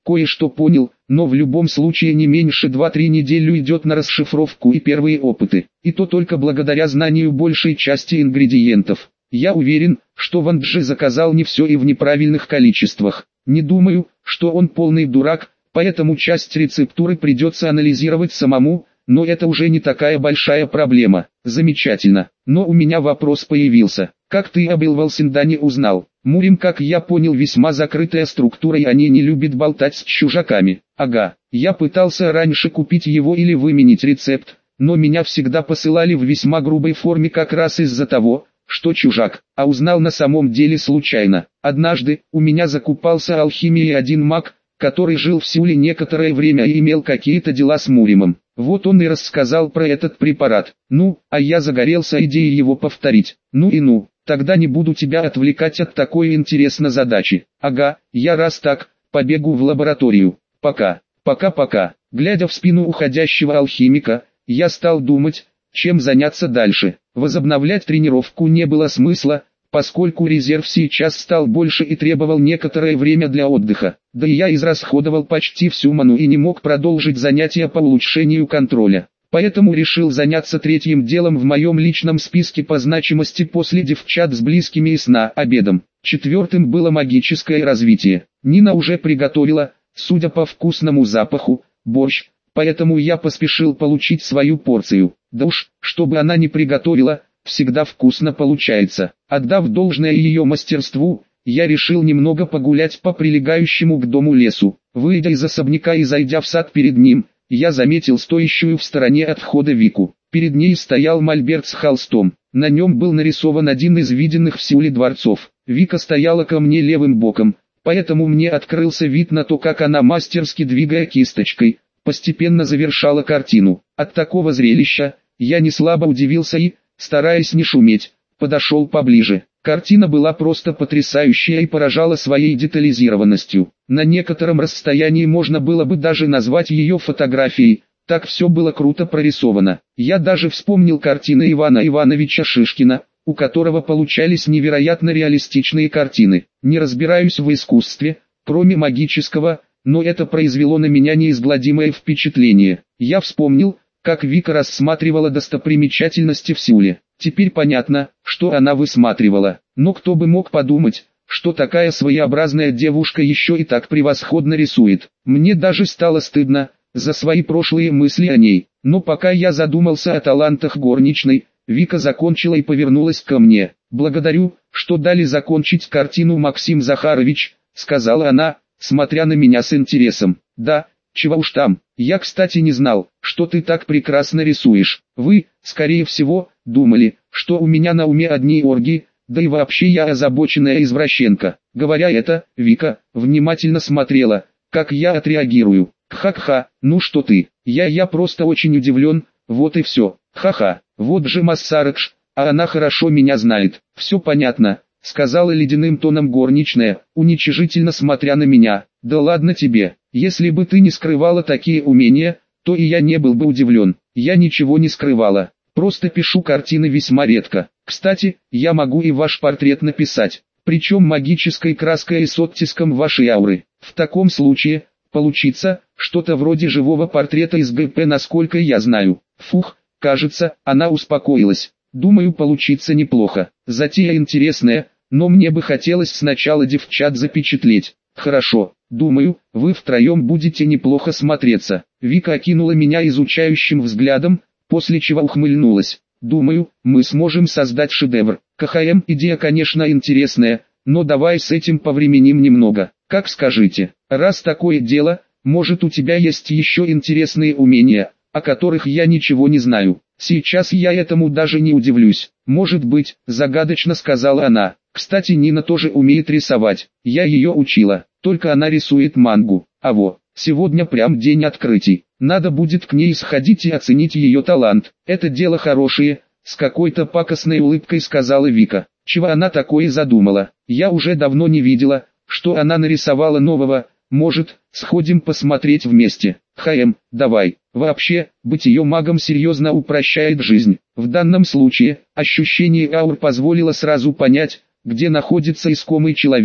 кое-что понял, но в любом случае не меньше двух-трёх недель идет на расшифровку и первые опыты, и то только благодаря знанию большей части ингредиентов. Я уверен, что Ван Джи заказал не все и в неправильных количествах. Не думаю, что он полный дурак, поэтому часть рецептуры придется анализировать самому, но это уже не такая большая проблема. Замечательно. Но у меня вопрос появился. Как ты об Илвалсиндане узнал? Мурим, как я понял, весьма закрытая структура, и они не любят болтать с чужаками. Ага, я пытался раньше купить его или выменить рецепт, но меня всегда посылали в весьма грубой форме как раз из-за того, что чужак, а узнал на самом деле случайно. Однажды, у меня закупался алхимией один маг, который жил в Сеуле некоторое время и имел какие-то дела с Муримом. Вот он и рассказал про этот препарат. Ну, а я загорелся идеей его повторить. Ну и ну, тогда не буду тебя отвлекать от такой интересной задачи. Ага, я раз так, побегу в лабораторию. Пока, пока-пока. Глядя в спину уходящего алхимика, я стал думать, чем заняться дальше. Возобновлять тренировку не было смысла, поскольку резерв сейчас стал больше и требовал некоторое время для отдыха. Да и я израсходовал почти всю ману и не мог продолжить занятия по улучшению контроля. Поэтому решил заняться третьим делом в моем личном списке по значимости после девчат с близкими и сна обедом. Четвертым было магическое развитие. Нина уже приготовила, судя по вкусному запаху, борщ, поэтому я поспешил получить свою порцию. Да уж, что бы она ни приготовила, всегда вкусно получается. Отдав должное ее мастерству, я решил немного погулять по прилегающему к дому лесу. Выйдя из особняка и зайдя в сад перед ним, я заметил стоящую в стороне от входа Вику. Перед ней стоял мольберт с холстом. На нем был нарисован один из виденных в Сеуле дворцов. Вика стояла ко мне левым боком, поэтому мне открылся вид на то, как она, мастерски двигая кисточкой, постепенно завершала картину. От такого зрелища я не слабо удивился и, стараясь не шуметь, подошел поближе. Картина была просто потрясающая и поражала своей детализированностью. На некотором расстоянии можно было бы даже назвать ее фотографией, так все было круто прорисовано. Я даже вспомнил картины Ивана Ивановича Шишкина, у которого получались невероятно реалистичные картины. Не разбираюсь в искусстве, кроме магического, но это произвело на меня неизгладимое впечатление. Я вспомнил, как Вика рассматривала достопримечательности в Сеуле. Теперь понятно, что она высматривала. Но кто бы мог подумать, что такая своеобразная девушка еще и так превосходно рисует. Мне даже стало стыдно за свои прошлые мысли о ней. Но пока я задумался о талантах горничной, Вика закончила и повернулась ко мне. «Благодарю, что дали закончить картину, Максим Захарович», — сказала она, смотря на меня с интересом. «Да, чего уж там, я, кстати, не знал, что ты так прекрасно рисуешь. Вы, скорее всего, думали, что у меня на уме одни оргии, да и вообще я озабоченная извращенка». Говоря это, Вика внимательно смотрела, как я отреагирую. «Ха-ха, ну что ты, я я просто очень удивлен, вот и все. Ха-ха, вот же Массарыч, а она хорошо меня знает». «Все понятно», — сказала ледяным тоном горничная, уничижительно смотря на меня. «Да ладно тебе, если бы ты не скрывала такие умения, то и я не был бы удивлен. Я ничего не скрывала, просто пишу картины весьма редко. Кстати, я могу и ваш портрет написать, причем магической краской и с оттиском вашей ауры. В таком случае, получится что-то вроде живого портрета из ГП, насколько я знаю». Фух, кажется, она успокоилась. «Думаю, получится неплохо. Затея интересная, но мне бы хотелось сначала девчат запечатлеть». «Хорошо, думаю, вы втроем будете неплохо смотреться». Вика окинула меня изучающим взглядом, после чего ухмыльнулась. «Думаю, мы сможем создать шедевр. КХМ идея, конечно, интересная, но давай с этим повременим немного. Как скажите, раз такое дело, может, у тебя есть еще интересные умения, о которых я ничего не знаю». «Сейчас я этому даже не удивлюсь. Может быть», — загадочно сказала она. «Кстати, Нина тоже умеет рисовать. Я ее учила, только она рисует мангу. А во, сегодня прям день открытий. Надо будет к ней сходить и оценить ее талант. Это дело хорошее», — с какой-то пакостной улыбкой сказала Вика. Чего она такое задумала? Я уже давно не видела, что она нарисовала нового. Может, сходим посмотреть вместе? ХМ, давай. Вообще, быть ее магом серьезно упрощает жизнь. В данном случае, ощущение аур позволило сразу понять, где находится искомый человек,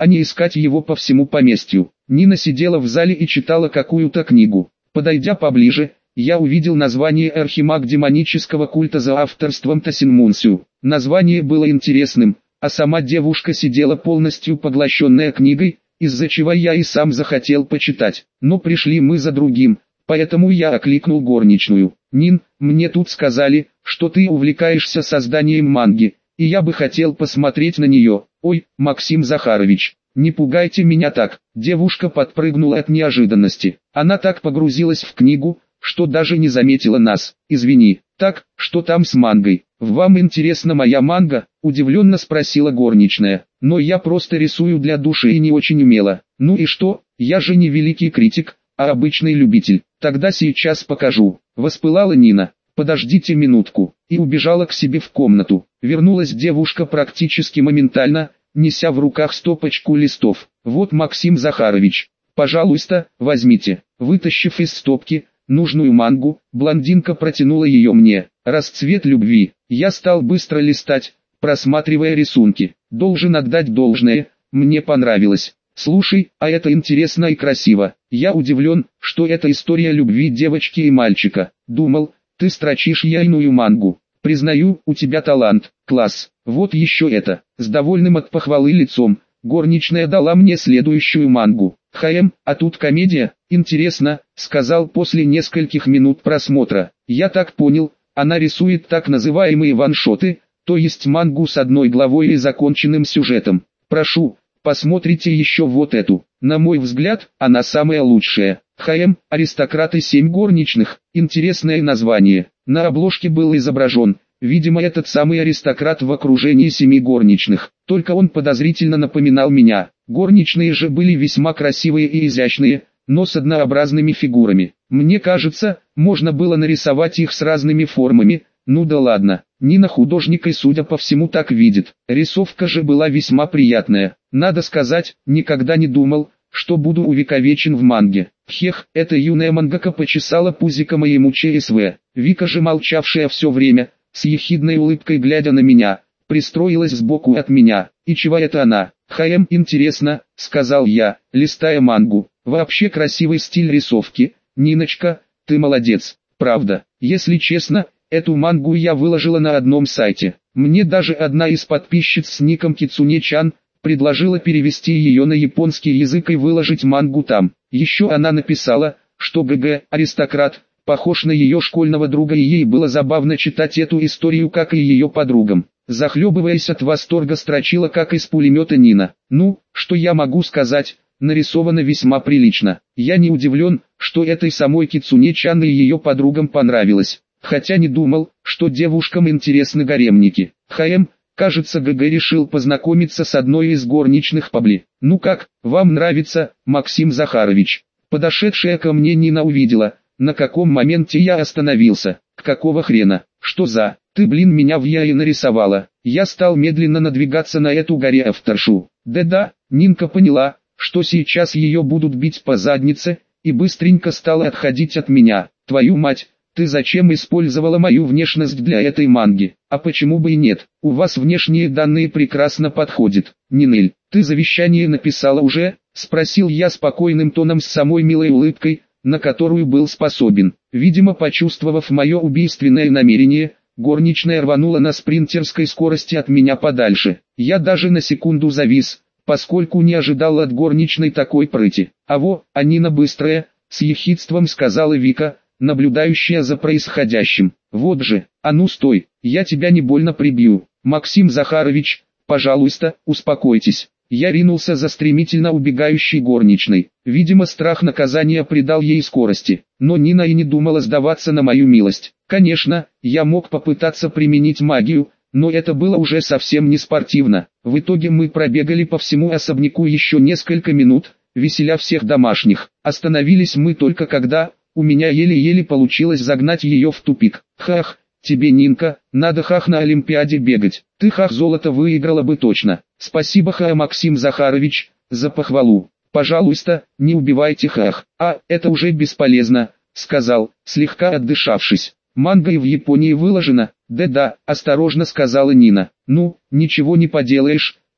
а не искать его по всему поместью. Нина сидела в зале и читала какую-то книгу. Подойдя поближе, я увидел название «Архимаг демонического культа» за авторством Тасин Мунсю. Название было интересным, а сама девушка сидела полностью поглощенная книгой, из-за чего я и сам захотел почитать. Но пришли мы за другим, поэтому я окликнул горничную. «Нин, мне тут сказали, что ты увлекаешься созданием манги, и я бы хотел посмотреть на нее». «Ой, Максим Захарович, не пугайте меня так». Девушка подпрыгнула от неожиданности. Она так погрузилась в книгу, что даже не заметила нас. «Извини, так, что там с мангой? Вам интересна моя манга?» – удивленно спросила горничная. «Но я просто рисую для души и не очень умело». «Ну и что, я же не великий критик, а обычный любитель. Тогда сейчас покажу». Воспылала Нина. «Подождите минутку», и убежала к себе в комнату. Вернулась девушка практически моментально, неся в руках стопочку листов. «Вот, Максим Захарович, пожалуйста, возьмите». Вытащив из стопки нужную мангу, блондинка протянула ее мне. «Расцвет любви». Я стал быстро листать, просматривая рисунки. Должен отдать должное, мне понравилось. «Слушай, а это интересно и красиво». Я удивлен, что это история любви девочки и мальчика. Думал, ты строчишь яйную мангу. Признаю, у тебя талант. Класс. Вот еще это. С довольным от похвалы лицом, горничная дала мне следующую мангу. «Хаем, а тут комедия? Интересно», — сказал после нескольких минут просмотра. «Я так понял, она рисует так называемые ваншоты, то есть мангу с одной главой и законченным сюжетом. Прошу, посмотрите еще вот эту. На мой взгляд, она самая лучшая. Хаем, аристократы семь горничных». Интересное название. На обложке был изображен, видимо, этот самый аристократ в окружении семи горничных. Только он подозрительно напоминал меня. Горничные же были весьма красивые и изящные, но с однообразными фигурами. Мне кажется, можно было нарисовать их с разными формами. Ну да ладно, Нина художник и, судя по всему, так видит. Рисовка же была весьма приятная. Надо сказать, никогда не думал, что буду увековечен в манге. Хех, эта юная мангака почесала пузико моему ЧСВ. Вика же, молчавшая все время, с ехидной улыбкой глядя на меня, пристроилась сбоку от меня. «И чего это она?» «Хаем, интересно», — сказал я, листая мангу. «Вообще красивый стиль рисовки. Ниночка, ты молодец. Правда, если честно, эту мангу я выложила на одном сайте. Мне даже одна из подписчиц с ником Кицуне-чан предложила перевести ее на японский язык и выложить мангу там. Еще она написала, что ГГ, аристократ, похож на ее школьного друга, и ей было забавно читать эту историю, как и ее подругам». Захлебываясь от восторга, строчила как из пулемета Нина. «Ну, что я могу сказать, нарисовано весьма прилично. Я не удивлен, что этой самой Кицуне-чан и ее подругам понравилось. Хотя не думал, что девушкам интересны гаремники. Хаем, кажется, ГГ решил познакомиться с одной из горничных побли. Ну как, вам нравится, Максим Захарович?» Подошедшая ко мне Нина увидела, на каком моменте я остановился. «Какого хрена? Что за... Ты, блин, меня в яе нарисовала». Я стал медленно надвигаться на эту горе-авторшу. Да-да, Нинка поняла, что сейчас ее будут бить по заднице, и быстренько стала отходить от меня. «Твою мать, ты зачем использовала мою внешность для этой манги? А почему бы и нет? У вас внешние данные прекрасно подходят». «Нинель, ты завещание написала уже?» — спросил я спокойным тоном с самой милой улыбкой, на которую был способен. Видимо, почувствовав мое убийственное намерение, горничная рванула на спринтерской скорости от меня подальше. Я даже на секунду завис, поскольку не ожидал от горничной такой прыти. «Аво, а Нина быстрая», — с ехидством сказала Вика, наблюдающая за происходящим. «Вот же, а ну стой, я тебя не больно прибью». «Максим Захарович, пожалуйста, успокойтесь». Я ринулся за стремительно убегающей горничной. Видимо, страх наказания придал ей скорости, но Нина и не думала сдаваться на мою милость. Конечно, я мог попытаться применить магию, но это было уже совсем не спортивно. В итоге мы пробегали по всему особняку еще несколько минут, веселя всех домашних. Остановились мы только когда, у меня еле-еле получилось загнать ее в тупик. «Хах, тебе, Нинка, надо хах на Олимпиаде бегать. Ты хах золото выиграла бы точно». «Спасибо, ха, Максим Захарович, за похвалу. Пожалуйста, не убивайте хах». «А, это уже бесполезно», — сказал, слегка отдышавшись. «Манга и в Японии выложена?» «Да-да», — осторожно сказала Нина. «Ну, ничего не поделаешь,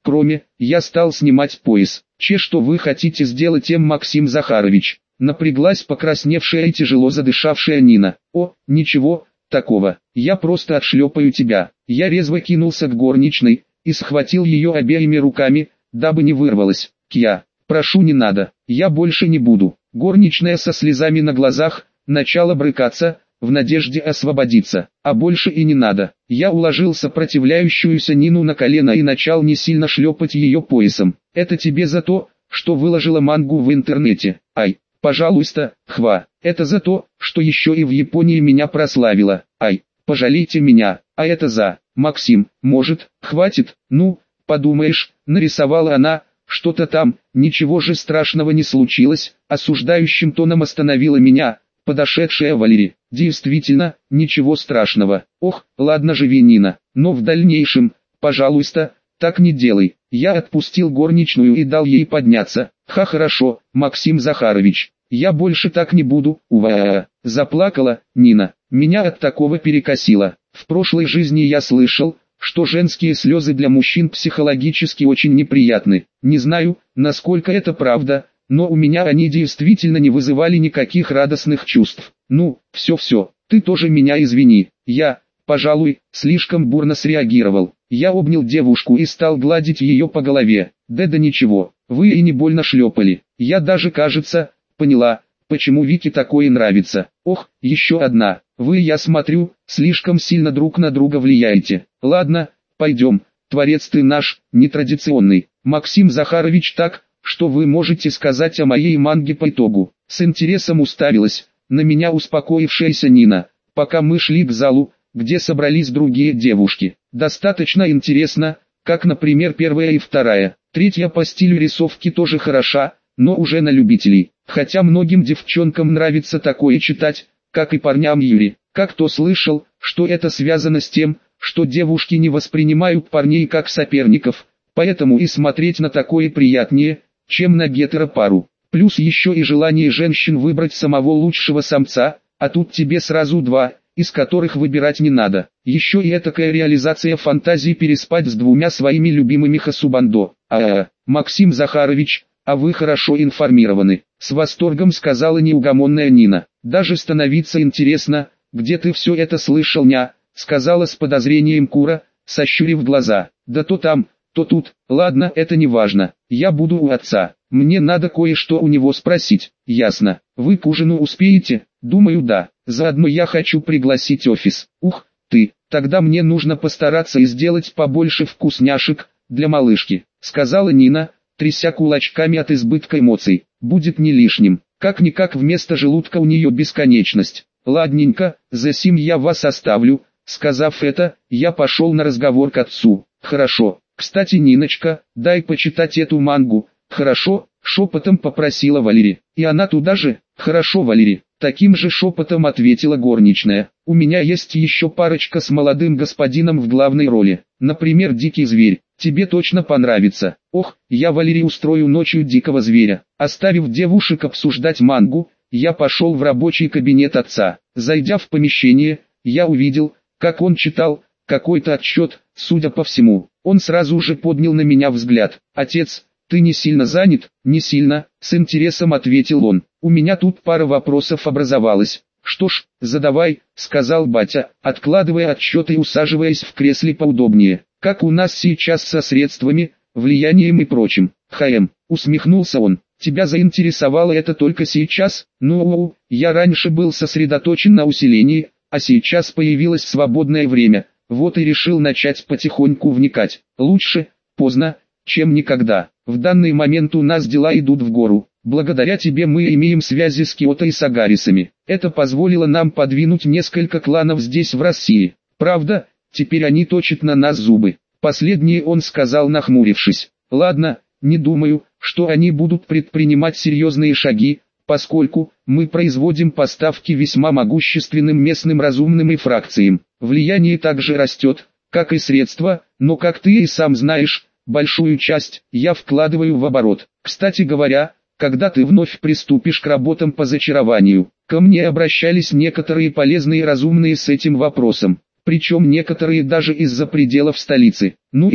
Кроме, я стал снимать пояс. Че, что вы хотите сделать, М. Максим Захарович? Напряглась покрасневшая и тяжело задышавшая Нина. О, ничего такого, я просто отшлепаю тебя. Я резво кинулся к горничной и схватил ее обеими руками, дабы не вырвалась. Кья, прошу, не надо, я больше не буду. Горничная со слезами на глазах начала брыкаться, в надежде освободиться, а больше и не надо. Я уложил сопротивляющуюся Нину на колено и начал не сильно шлепать ее поясом. Это тебе за то, что выложила мангу в интернете. Ай, пожалуйста, хва. Это за то, что еще и в Японии меня прославила. Ай, пожалейте меня. А это за... Максим, может, хватит? Ну, подумаешь, нарисовала она что-то там, ничего же страшного не случилось. Осуждающим тоном остановила меня подошедшая Валерия. Действительно, ничего страшного. Ох, ладно, живи, Нина, но в дальнейшем, пожалуйста, так не делай. Я отпустил горничную и дал ей подняться. Ха, хорошо, Максим Захарович, я больше так не буду. Ува, заплакала Нина. Меня от такого перекосило. В прошлой жизни я слышал, что женские слезы для мужчин психологически очень неприятны. Не знаю, насколько это правда, но у меня они действительно не вызывали никаких радостных чувств. Ну, все-все, ты тоже меня извини. Я, пожалуй, слишком бурно среагировал. Я обнял девушку и стал гладить ее по голове. Да да ничего, вы и не больно шлепали. Я даже, кажется, поняла, почему Вике такое нравится. Ох, еще одна. Вы, я смотрю, слишком сильно друг на друга влияете. Ладно, пойдем. Творец ты наш, нетрадиционный. Максим Захарович, так, что вы можете сказать о моей манге по итогу? С интересом уставилась на меня успокоившаяся Нина, пока мы шли к залу, где собрались другие девушки. Достаточно интересно, как, например, первая и вторая. Третья по стилю рисовки тоже хороша, но уже на любителей. Хотя многим девчонкам нравится такое читать, как и парням. Юрий, как-то слышал, что это связано с тем, что девушки не воспринимают парней как соперников, поэтому и смотреть на такое приятнее, чем на гетеропару. Плюс еще и желание женщин выбрать самого лучшего самца, а тут тебе сразу два, из которых выбирать не надо. Еще и этакая реализация фантазии переспать с двумя своими любимыми хасубандо. А-а-а, Максим Захарович, а вы хорошо информированы, с восторгом сказала неугомонная Нина. Даже становиться интересно, где ты все это слышал, ня, сказала с подозрением Кура, сощурив глаза. Да то там, то тут, ладно, это не важно, я буду у отца, мне надо кое-что у него спросить. Ясно, вы к ужину успеете? Думаю, да, заодно я хочу пригласить офис. Ух, ты, тогда мне нужно постараться и сделать побольше вкусняшек для малышки, сказала Нина, тряся кулачками от избытка эмоций. Будет не лишним, как-никак вместо желудка у нее бесконечность. Ладненько, засим я вас оставлю. Сказав это, я пошел на разговор к отцу. Хорошо, кстати, Ниночка, дай почитать эту мангу. Хорошо, шепотом попросила Валерия. И она туда же? Хорошо, Валерия, таким же шепотом ответила горничная. У меня есть еще парочка с молодым господином в главной роли. Например, дикий зверь. Тебе точно понравится. Ох, я, Валерия, устрою ночью дикого зверя. Оставив девушек обсуждать мангу, я пошел в рабочий кабинет отца. Зайдя в помещение, я увидел, как он читал какой-то отчет. Судя по всему, он сразу же поднял на меня взгляд. «Отец, ты не сильно занят?» «Не сильно», — с интересом ответил он. «У меня тут пара вопросов образовалась». «Что ж, задавай», — сказал батя, откладывая отчет и усаживаясь в кресле поудобнее. «Как у нас сейчас со средствами, влиянием и прочим?» «Хм», — усмехнулся он. «Тебя заинтересовало это только сейчас?» «Ну, я раньше был сосредоточен на усилении, а сейчас появилось свободное время, вот и решил начать потихоньку вникать. Лучше поздно, чем никогда. В данный момент у нас дела идут в гору. Благодаря тебе мы имеем связи с Киото и Сагарисами. Это позволило нам подвинуть несколько кланов здесь в России. Правда, теперь они точат на нас зубы». Последнее он сказал, нахмурившись. «Ладно, не думаю, что они будут предпринимать серьезные шаги, поскольку мы производим поставки весьма могущественным местным разумным и фракциям. Влияние также растет, как и средства, но, как ты и сам знаешь, большую часть я вкладываю в оборот. Кстати говоря, когда ты вновь приступишь к работам по зачарованию, ко мне обращались некоторые полезные и разумные с этим вопросом, причем некоторые даже из-за пределов столицы. Ну и ну,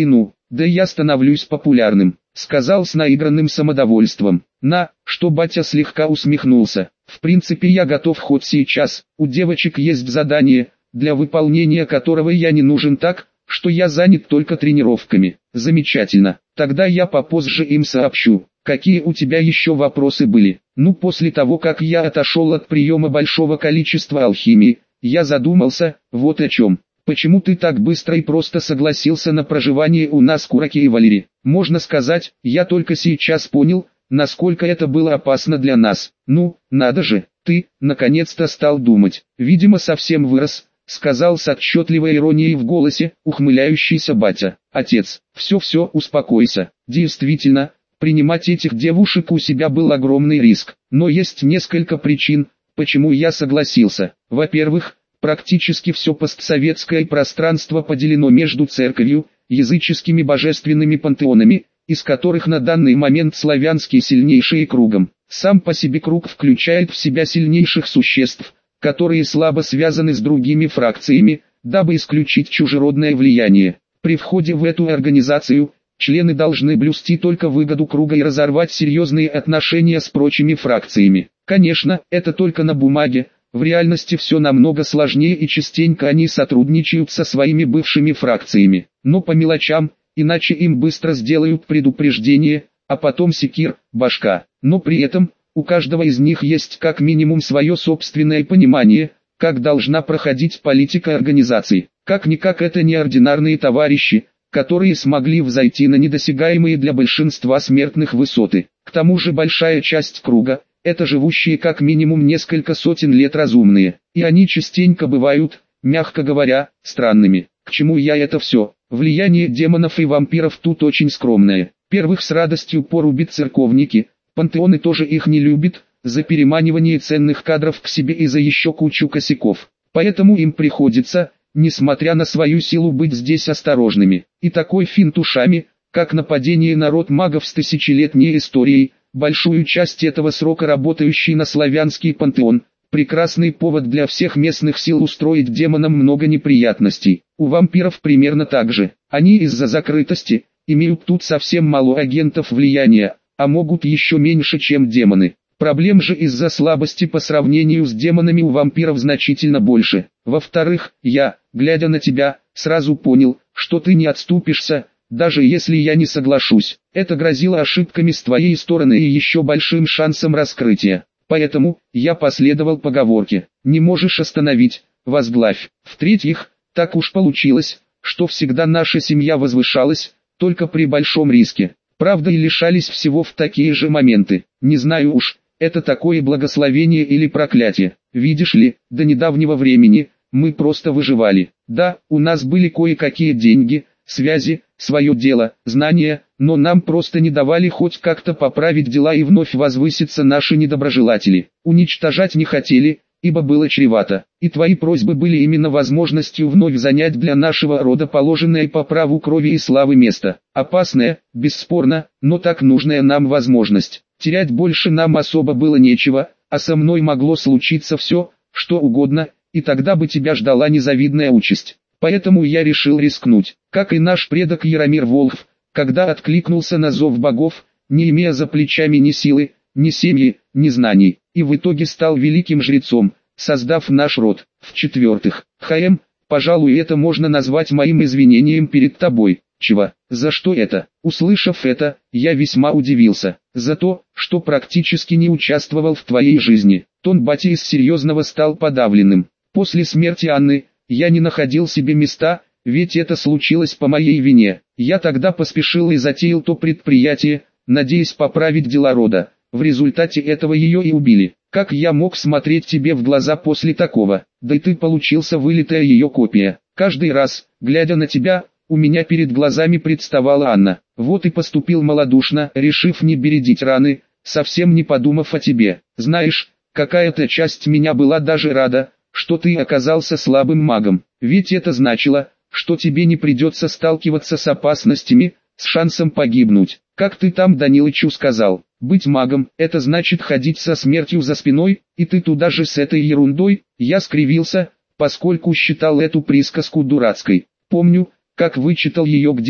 да я становлюсь популярным», — сказал с наигранным самодовольством. «На, что батя слегка усмехнулся. В принципе я готов хоть сейчас, у девочек есть задание, для выполнения которого я не нужен так, что я занят только тренировками». «Замечательно, тогда я попозже им сообщу. Какие у тебя еще вопросы были?» «Ну, после того как я отошел от приема большого количества алхимии, я задумался, вот о чем. Почему ты так быстро и просто согласился на проживание у нас, Кураки и Валери? Можно сказать, я только сейчас понял, насколько это было опасно для нас. Ну, надо же, ты, наконец-то стал думать. Видимо, совсем вырос», — сказал с отчетливой иронией в голосе, ухмыляющийся батя. «Отец, все-все, успокойся. Действительно, принимать этих девушек у себя был огромный риск. Но есть несколько причин, почему я согласился. Во-первых, практически все постсоветское пространство поделено между церковью, языческими божественными пантеонами, из которых на данный момент славянские сильнейшие кругом. Сам по себе круг включает в себя сильнейших существ, которые слабо связаны с другими фракциями, дабы исключить чужеродное влияние. При входе в эту организацию, члены должны блюсти только выгоду круга и разорвать серьезные отношения с прочими фракциями. Конечно, это только на бумаге, в реальности все намного сложнее и частенько они сотрудничают со своими бывшими фракциями. Но по мелочам, иначе им быстро сделают предупреждение, а потом секир, башка. Но при этом, у каждого из них есть как минимум свое собственное понимание, как должна проходить политика организации. Как-никак это неординарные товарищи, которые смогли взойти на недосягаемые для большинства смертных высоты. К тому же большая часть круга – это живущие как минимум несколько сотен лет разумные, и они частенько бывают, мягко говоря, странными. К чему я это все? Влияние демонов и вампиров тут очень скромное. Первых с радостью порубят церковники, пантеоны тоже их не любят, за переманивание ценных кадров к себе и за еще кучу косяков. Поэтому им приходится, несмотря на свою силу, быть здесь осторожными. И такой финт ушами, как нападение на род магов с тысячелетней историей, большую часть этого срока работающий на славянский пантеон, прекрасный повод для всех местных сил устроить демонам много неприятностей. У вампиров примерно так же. Они из-за закрытости, имеют тут совсем мало агентов влияния, а могут еще меньше, чем демоны. Проблем же из-за слабости по сравнению с демонами у вампиров значительно больше. Во-вторых, я, глядя на тебя, сразу понял, что ты не отступишься, даже если я не соглашусь. Это грозило ошибками с твоей стороны и еще большим шансом раскрытия. Поэтому, я последовал поговорке: не можешь остановить, возглавь. В-третьих, так уж получилось, что всегда наша семья возвышалась, только при большом риске. Правда, и лишались всего в такие же моменты. Не знаю уж, это такое благословение или проклятие. Видишь ли, до недавнего времени, мы просто выживали. Да, у нас были кое-какие деньги, связи, свое дело, знания, но нам просто не давали хоть как-то поправить дела и вновь возвыситься наши недоброжелатели. Уничтожать не хотели, ибо было чревато. И твои просьбы были именно возможностью вновь занять для нашего рода положенное по праву крови и славы место. Опасная, бесспорно, но так нужная нам возможность. Терять больше нам особо было нечего, а со мной могло случиться все, что угодно, и тогда бы тебя ждала незавидная участь. Поэтому я решил рискнуть, как и наш предок Яромир Волхв, когда откликнулся на зов богов, не имея за плечами ни силы, ни семьи, ни знаний, и в итоге стал великим жрецом, создав наш род. В-четвертых, ХМ, пожалуй, это можно назвать моим извинением перед тобой. Чего? За что это? Услышав это, я весьма удивился. За то, что практически не участвовал в твоей жизни. Тон бати из серьезного стал подавленным. После смерти Анны, я не находил себе места, ведь это случилось по моей вине. Я тогда поспешил и затеял то предприятие, надеясь поправить дела рода. В результате этого ее и убили. Как я мог смотреть тебе в глаза после такого? Да и ты получился вылитая ее копия. Каждый раз, глядя на тебя, у меня перед глазами представала Анна. Вот и поступил малодушно, решив не бередить раны, совсем не подумав о тебе. Знаешь, какая-то часть меня была даже рада, что ты оказался слабым магом. Ведь это значило, что тебе не придется сталкиваться с опасностями, с шансом погибнуть. Как ты там Данилычу сказал, быть магом – это значит ходить со смертью за спиной, и ты туда же с этой ерундой. Я скривился, поскольку считал эту присказку дурацкой. Помню, как вычитал ее где-то,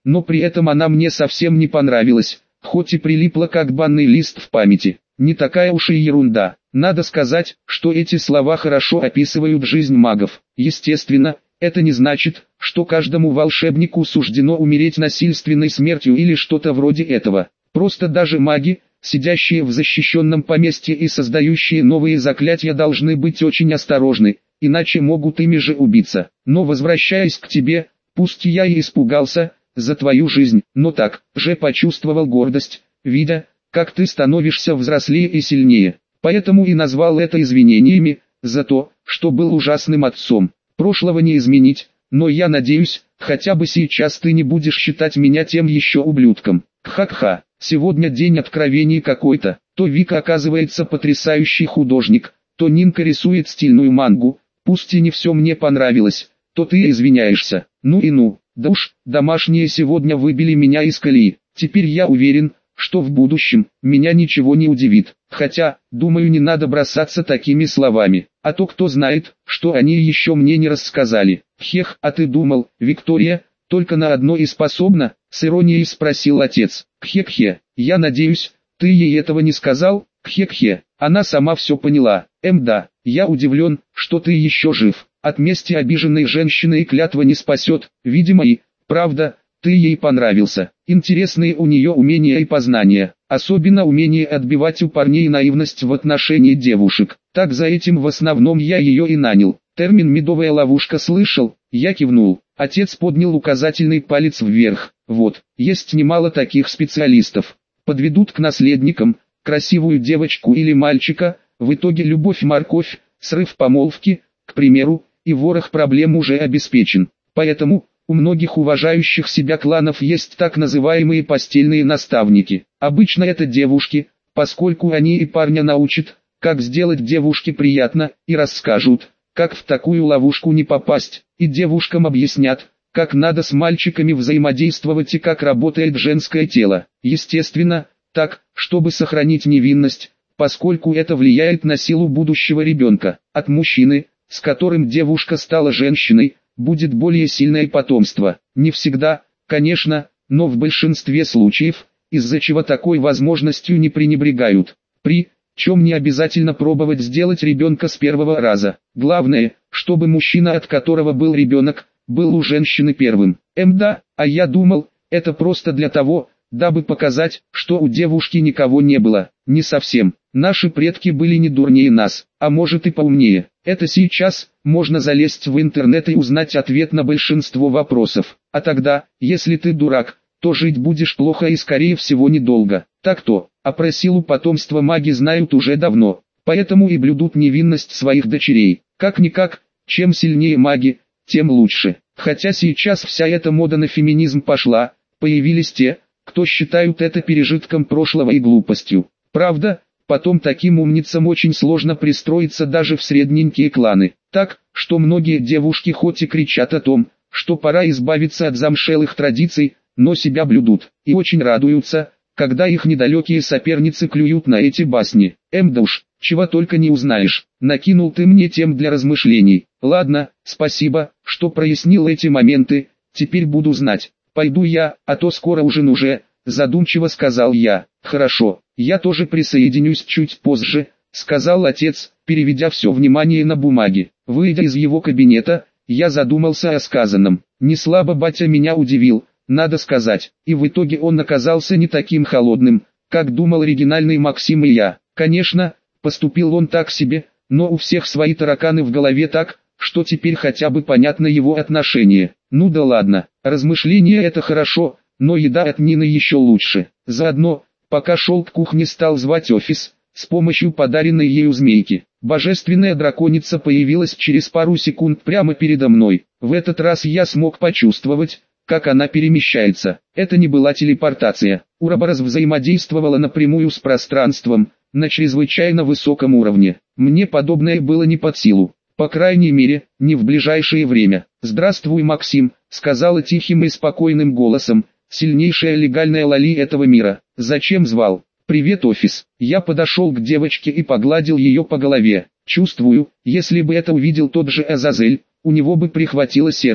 но при этом она мне совсем не понравилась, хоть и прилипла как банный лист в памяти. Не такая уж и ерунда. Надо сказать, что эти слова хорошо описывают жизнь магов. Естественно, это не значит, что каждому волшебнику суждено умереть насильственной смертью или что-то вроде этого. Просто даже маги, сидящие в защищенном поместье и создающие новые заклятия, должны быть очень осторожны, иначе могут ими же убиться. Но возвращаясь к тебе, пусть я и испугался за твою жизнь, но так же почувствовал гордость, видя, как ты становишься взрослее и сильнее. Поэтому и назвал это извинениями за то, что был ужасным отцом. Прошлого не изменить, но я надеюсь, хотя бы сейчас ты не будешь считать меня тем еще ублюдком. Ха-ха, сегодня день откровений какой-то. То Вика оказывается потрясающий художник, то Нинка рисует стильную мангу, пусть и не все мне понравилось, то ты извиняешься. Ну и ну, да уж, домашние сегодня выбили меня из колеи. Теперь я уверен, что в будущем меня ничего не удивит. Хотя, думаю, не надо бросаться такими словами, а то кто знает, что они еще мне не рассказали. Хех, а ты думал, Виктория, только на одно и способна? С иронией спросил отец. Кхе-кхе, я надеюсь, ты ей этого не сказал? Кхе-кхе, она сама все поняла. Эм да, я удивлен, что ты еще жив. От мести обиженной женщины и клятва не спасет, видимо и, правда, ты ей понравился. Интересные у нее умения и познания, особенно умение отбивать у парней наивность в отношении девушек. Так за этим в основном я ее и нанял. Термин «медовая ловушка» слышал? Я кивнул. Отец поднял указательный палец вверх. Вот, есть немало таких специалистов. Подведут к наследникам красивую девочку или мальчика, в итоге любовь-морковь, срыв помолвки, к примеру, и ворох проблем уже обеспечен. Поэтому у многих уважающих себя кланов есть так называемые постельные наставники. Обычно это девушки, поскольку они и парня научат, как сделать девушке приятно, и расскажут, как в такую ловушку не попасть, и девушкам объяснят, как надо с мальчиками взаимодействовать и как работает женское тело. Естественно, так, чтобы сохранить невинность, поскольку это влияет на силу будущего ребенка. От мужчины, с которым девушка стала женщиной, будет более сильное потомство. Не всегда, конечно, но в большинстве случаев, из-за чего такой возможностью не пренебрегают. При чем не обязательно пробовать сделать ребенка с первого раза. Главное, чтобы мужчина, от которого был ребенок, был у женщины первым. Эм да, а я думал, это просто для того, дабы показать, что у девушки никого не было. Не совсем. Наши предки были не дурнее нас, а может и поумнее. Это сейчас можно залезть в интернет и узнать ответ на большинство вопросов. А тогда, если ты дурак, то жить будешь плохо и скорее всего недолго. Так-то, а про силу потомства маги знают уже давно, поэтому и блюдут невинность своих дочерей. Как-никак, чем сильнее маги, тем лучше. Хотя сейчас вся эта мода на феминизм пошла, появились те, кто считают это пережитком прошлого и глупостью. Правда, потом таким умницам очень сложно пристроиться даже в средненькие кланы. Так, что многие девушки хоть и кричат о том, что пора избавиться от замшелых традиций, но себя блюдут, и очень радуются, когда их недалекие соперницы клюют на эти басни. Эм да уж, чего только не узнаешь. Накинул ты мне тем для размышлений. Ладно, спасибо, что прояснил эти моменты, теперь буду знать. Пойду я, а то скоро ужин уже, задумчиво сказал я. Хорошо, я тоже присоединюсь чуть позже, сказал отец, переведя все внимание на бумаги. Выйдя из его кабинета, я задумался о сказанном. Не слабо батя меня удивил, надо сказать, и в итоге он оказался не таким холодным, как думал оригинальный Максим и я. Конечно, поступил он так себе, но у всех свои тараканы в голове, так, что теперь хотя бы понятно его отношение. Ну да ладно, размышления это хорошо, но еда от Нины еще лучше. Заодно, пока шел к кухне, стал звать офис, с помощью подаренной ею змейки. Божественная драконица появилась через пару секунд прямо передо мной. В этот раз я смог почувствовать, как она перемещается. Это не была телепортация. Ураборос взаимодействовала напрямую с пространством, на чрезвычайно высоком уровне. Мне подобное было не под силу. По крайней мере, не в ближайшее время. «Здравствуй, Максим», — сказала тихим и спокойным голосом, сильнейшая легальная лали этого мира. «Зачем звал?» «Привет, офис». Я подошел к девочке и погладил ее по голове. Чувствую, если бы это увидел тот же Азазель, у него бы прихватило сердце.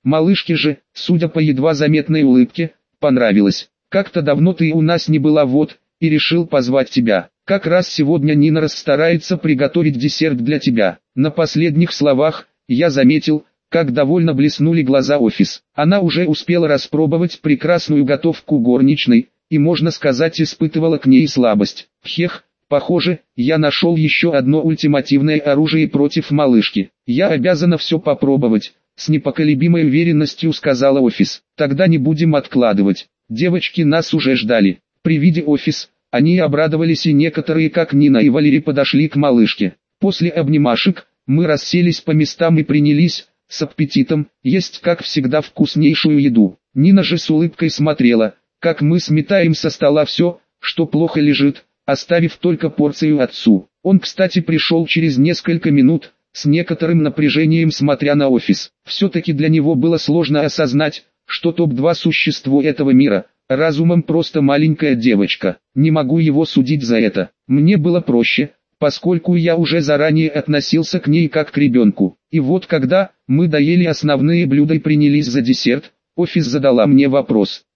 Малышке же, судя по едва заметной улыбке, понравилось. Как-то давно ты у нас не была, вот, и решил позвать тебя. Как раз сегодня Нина расстарается приготовить десерт для тебя. На последних словах я заметил, как довольно блеснули глаза Офис. Она уже успела распробовать прекрасную готовку горничной, и, можно сказать, испытывала к ней слабость. Хех, похоже, я нашел еще одно ультимативное оружие против малышки. Я обязана все попробовать, с непоколебимой уверенностью сказала Офис. Тогда не будем откладывать. Девочки нас уже ждали. При виде Офис, они обрадовались, и некоторые, как Нина и Валерий, подошли к малышке. После обнимашек, мы расселись по местам и принялись, с аппетитом, есть как всегда вкуснейшую еду. Нина же с улыбкой смотрела, как мы сметаем со стола все, что плохо лежит, оставив только порцию отцу. Он, кстати, пришел через несколько минут, с некоторым напряжением смотря на Офис. Все-таки для него было сложно осознать, что топ два существо этого мира, разумом просто маленькая девочка. Не могу его судить за это. Мне было проще, поскольку я уже заранее относился к ней как к ребенку. И вот когда мы доели основные блюда и принялись за десерт, Офис задала мне вопрос.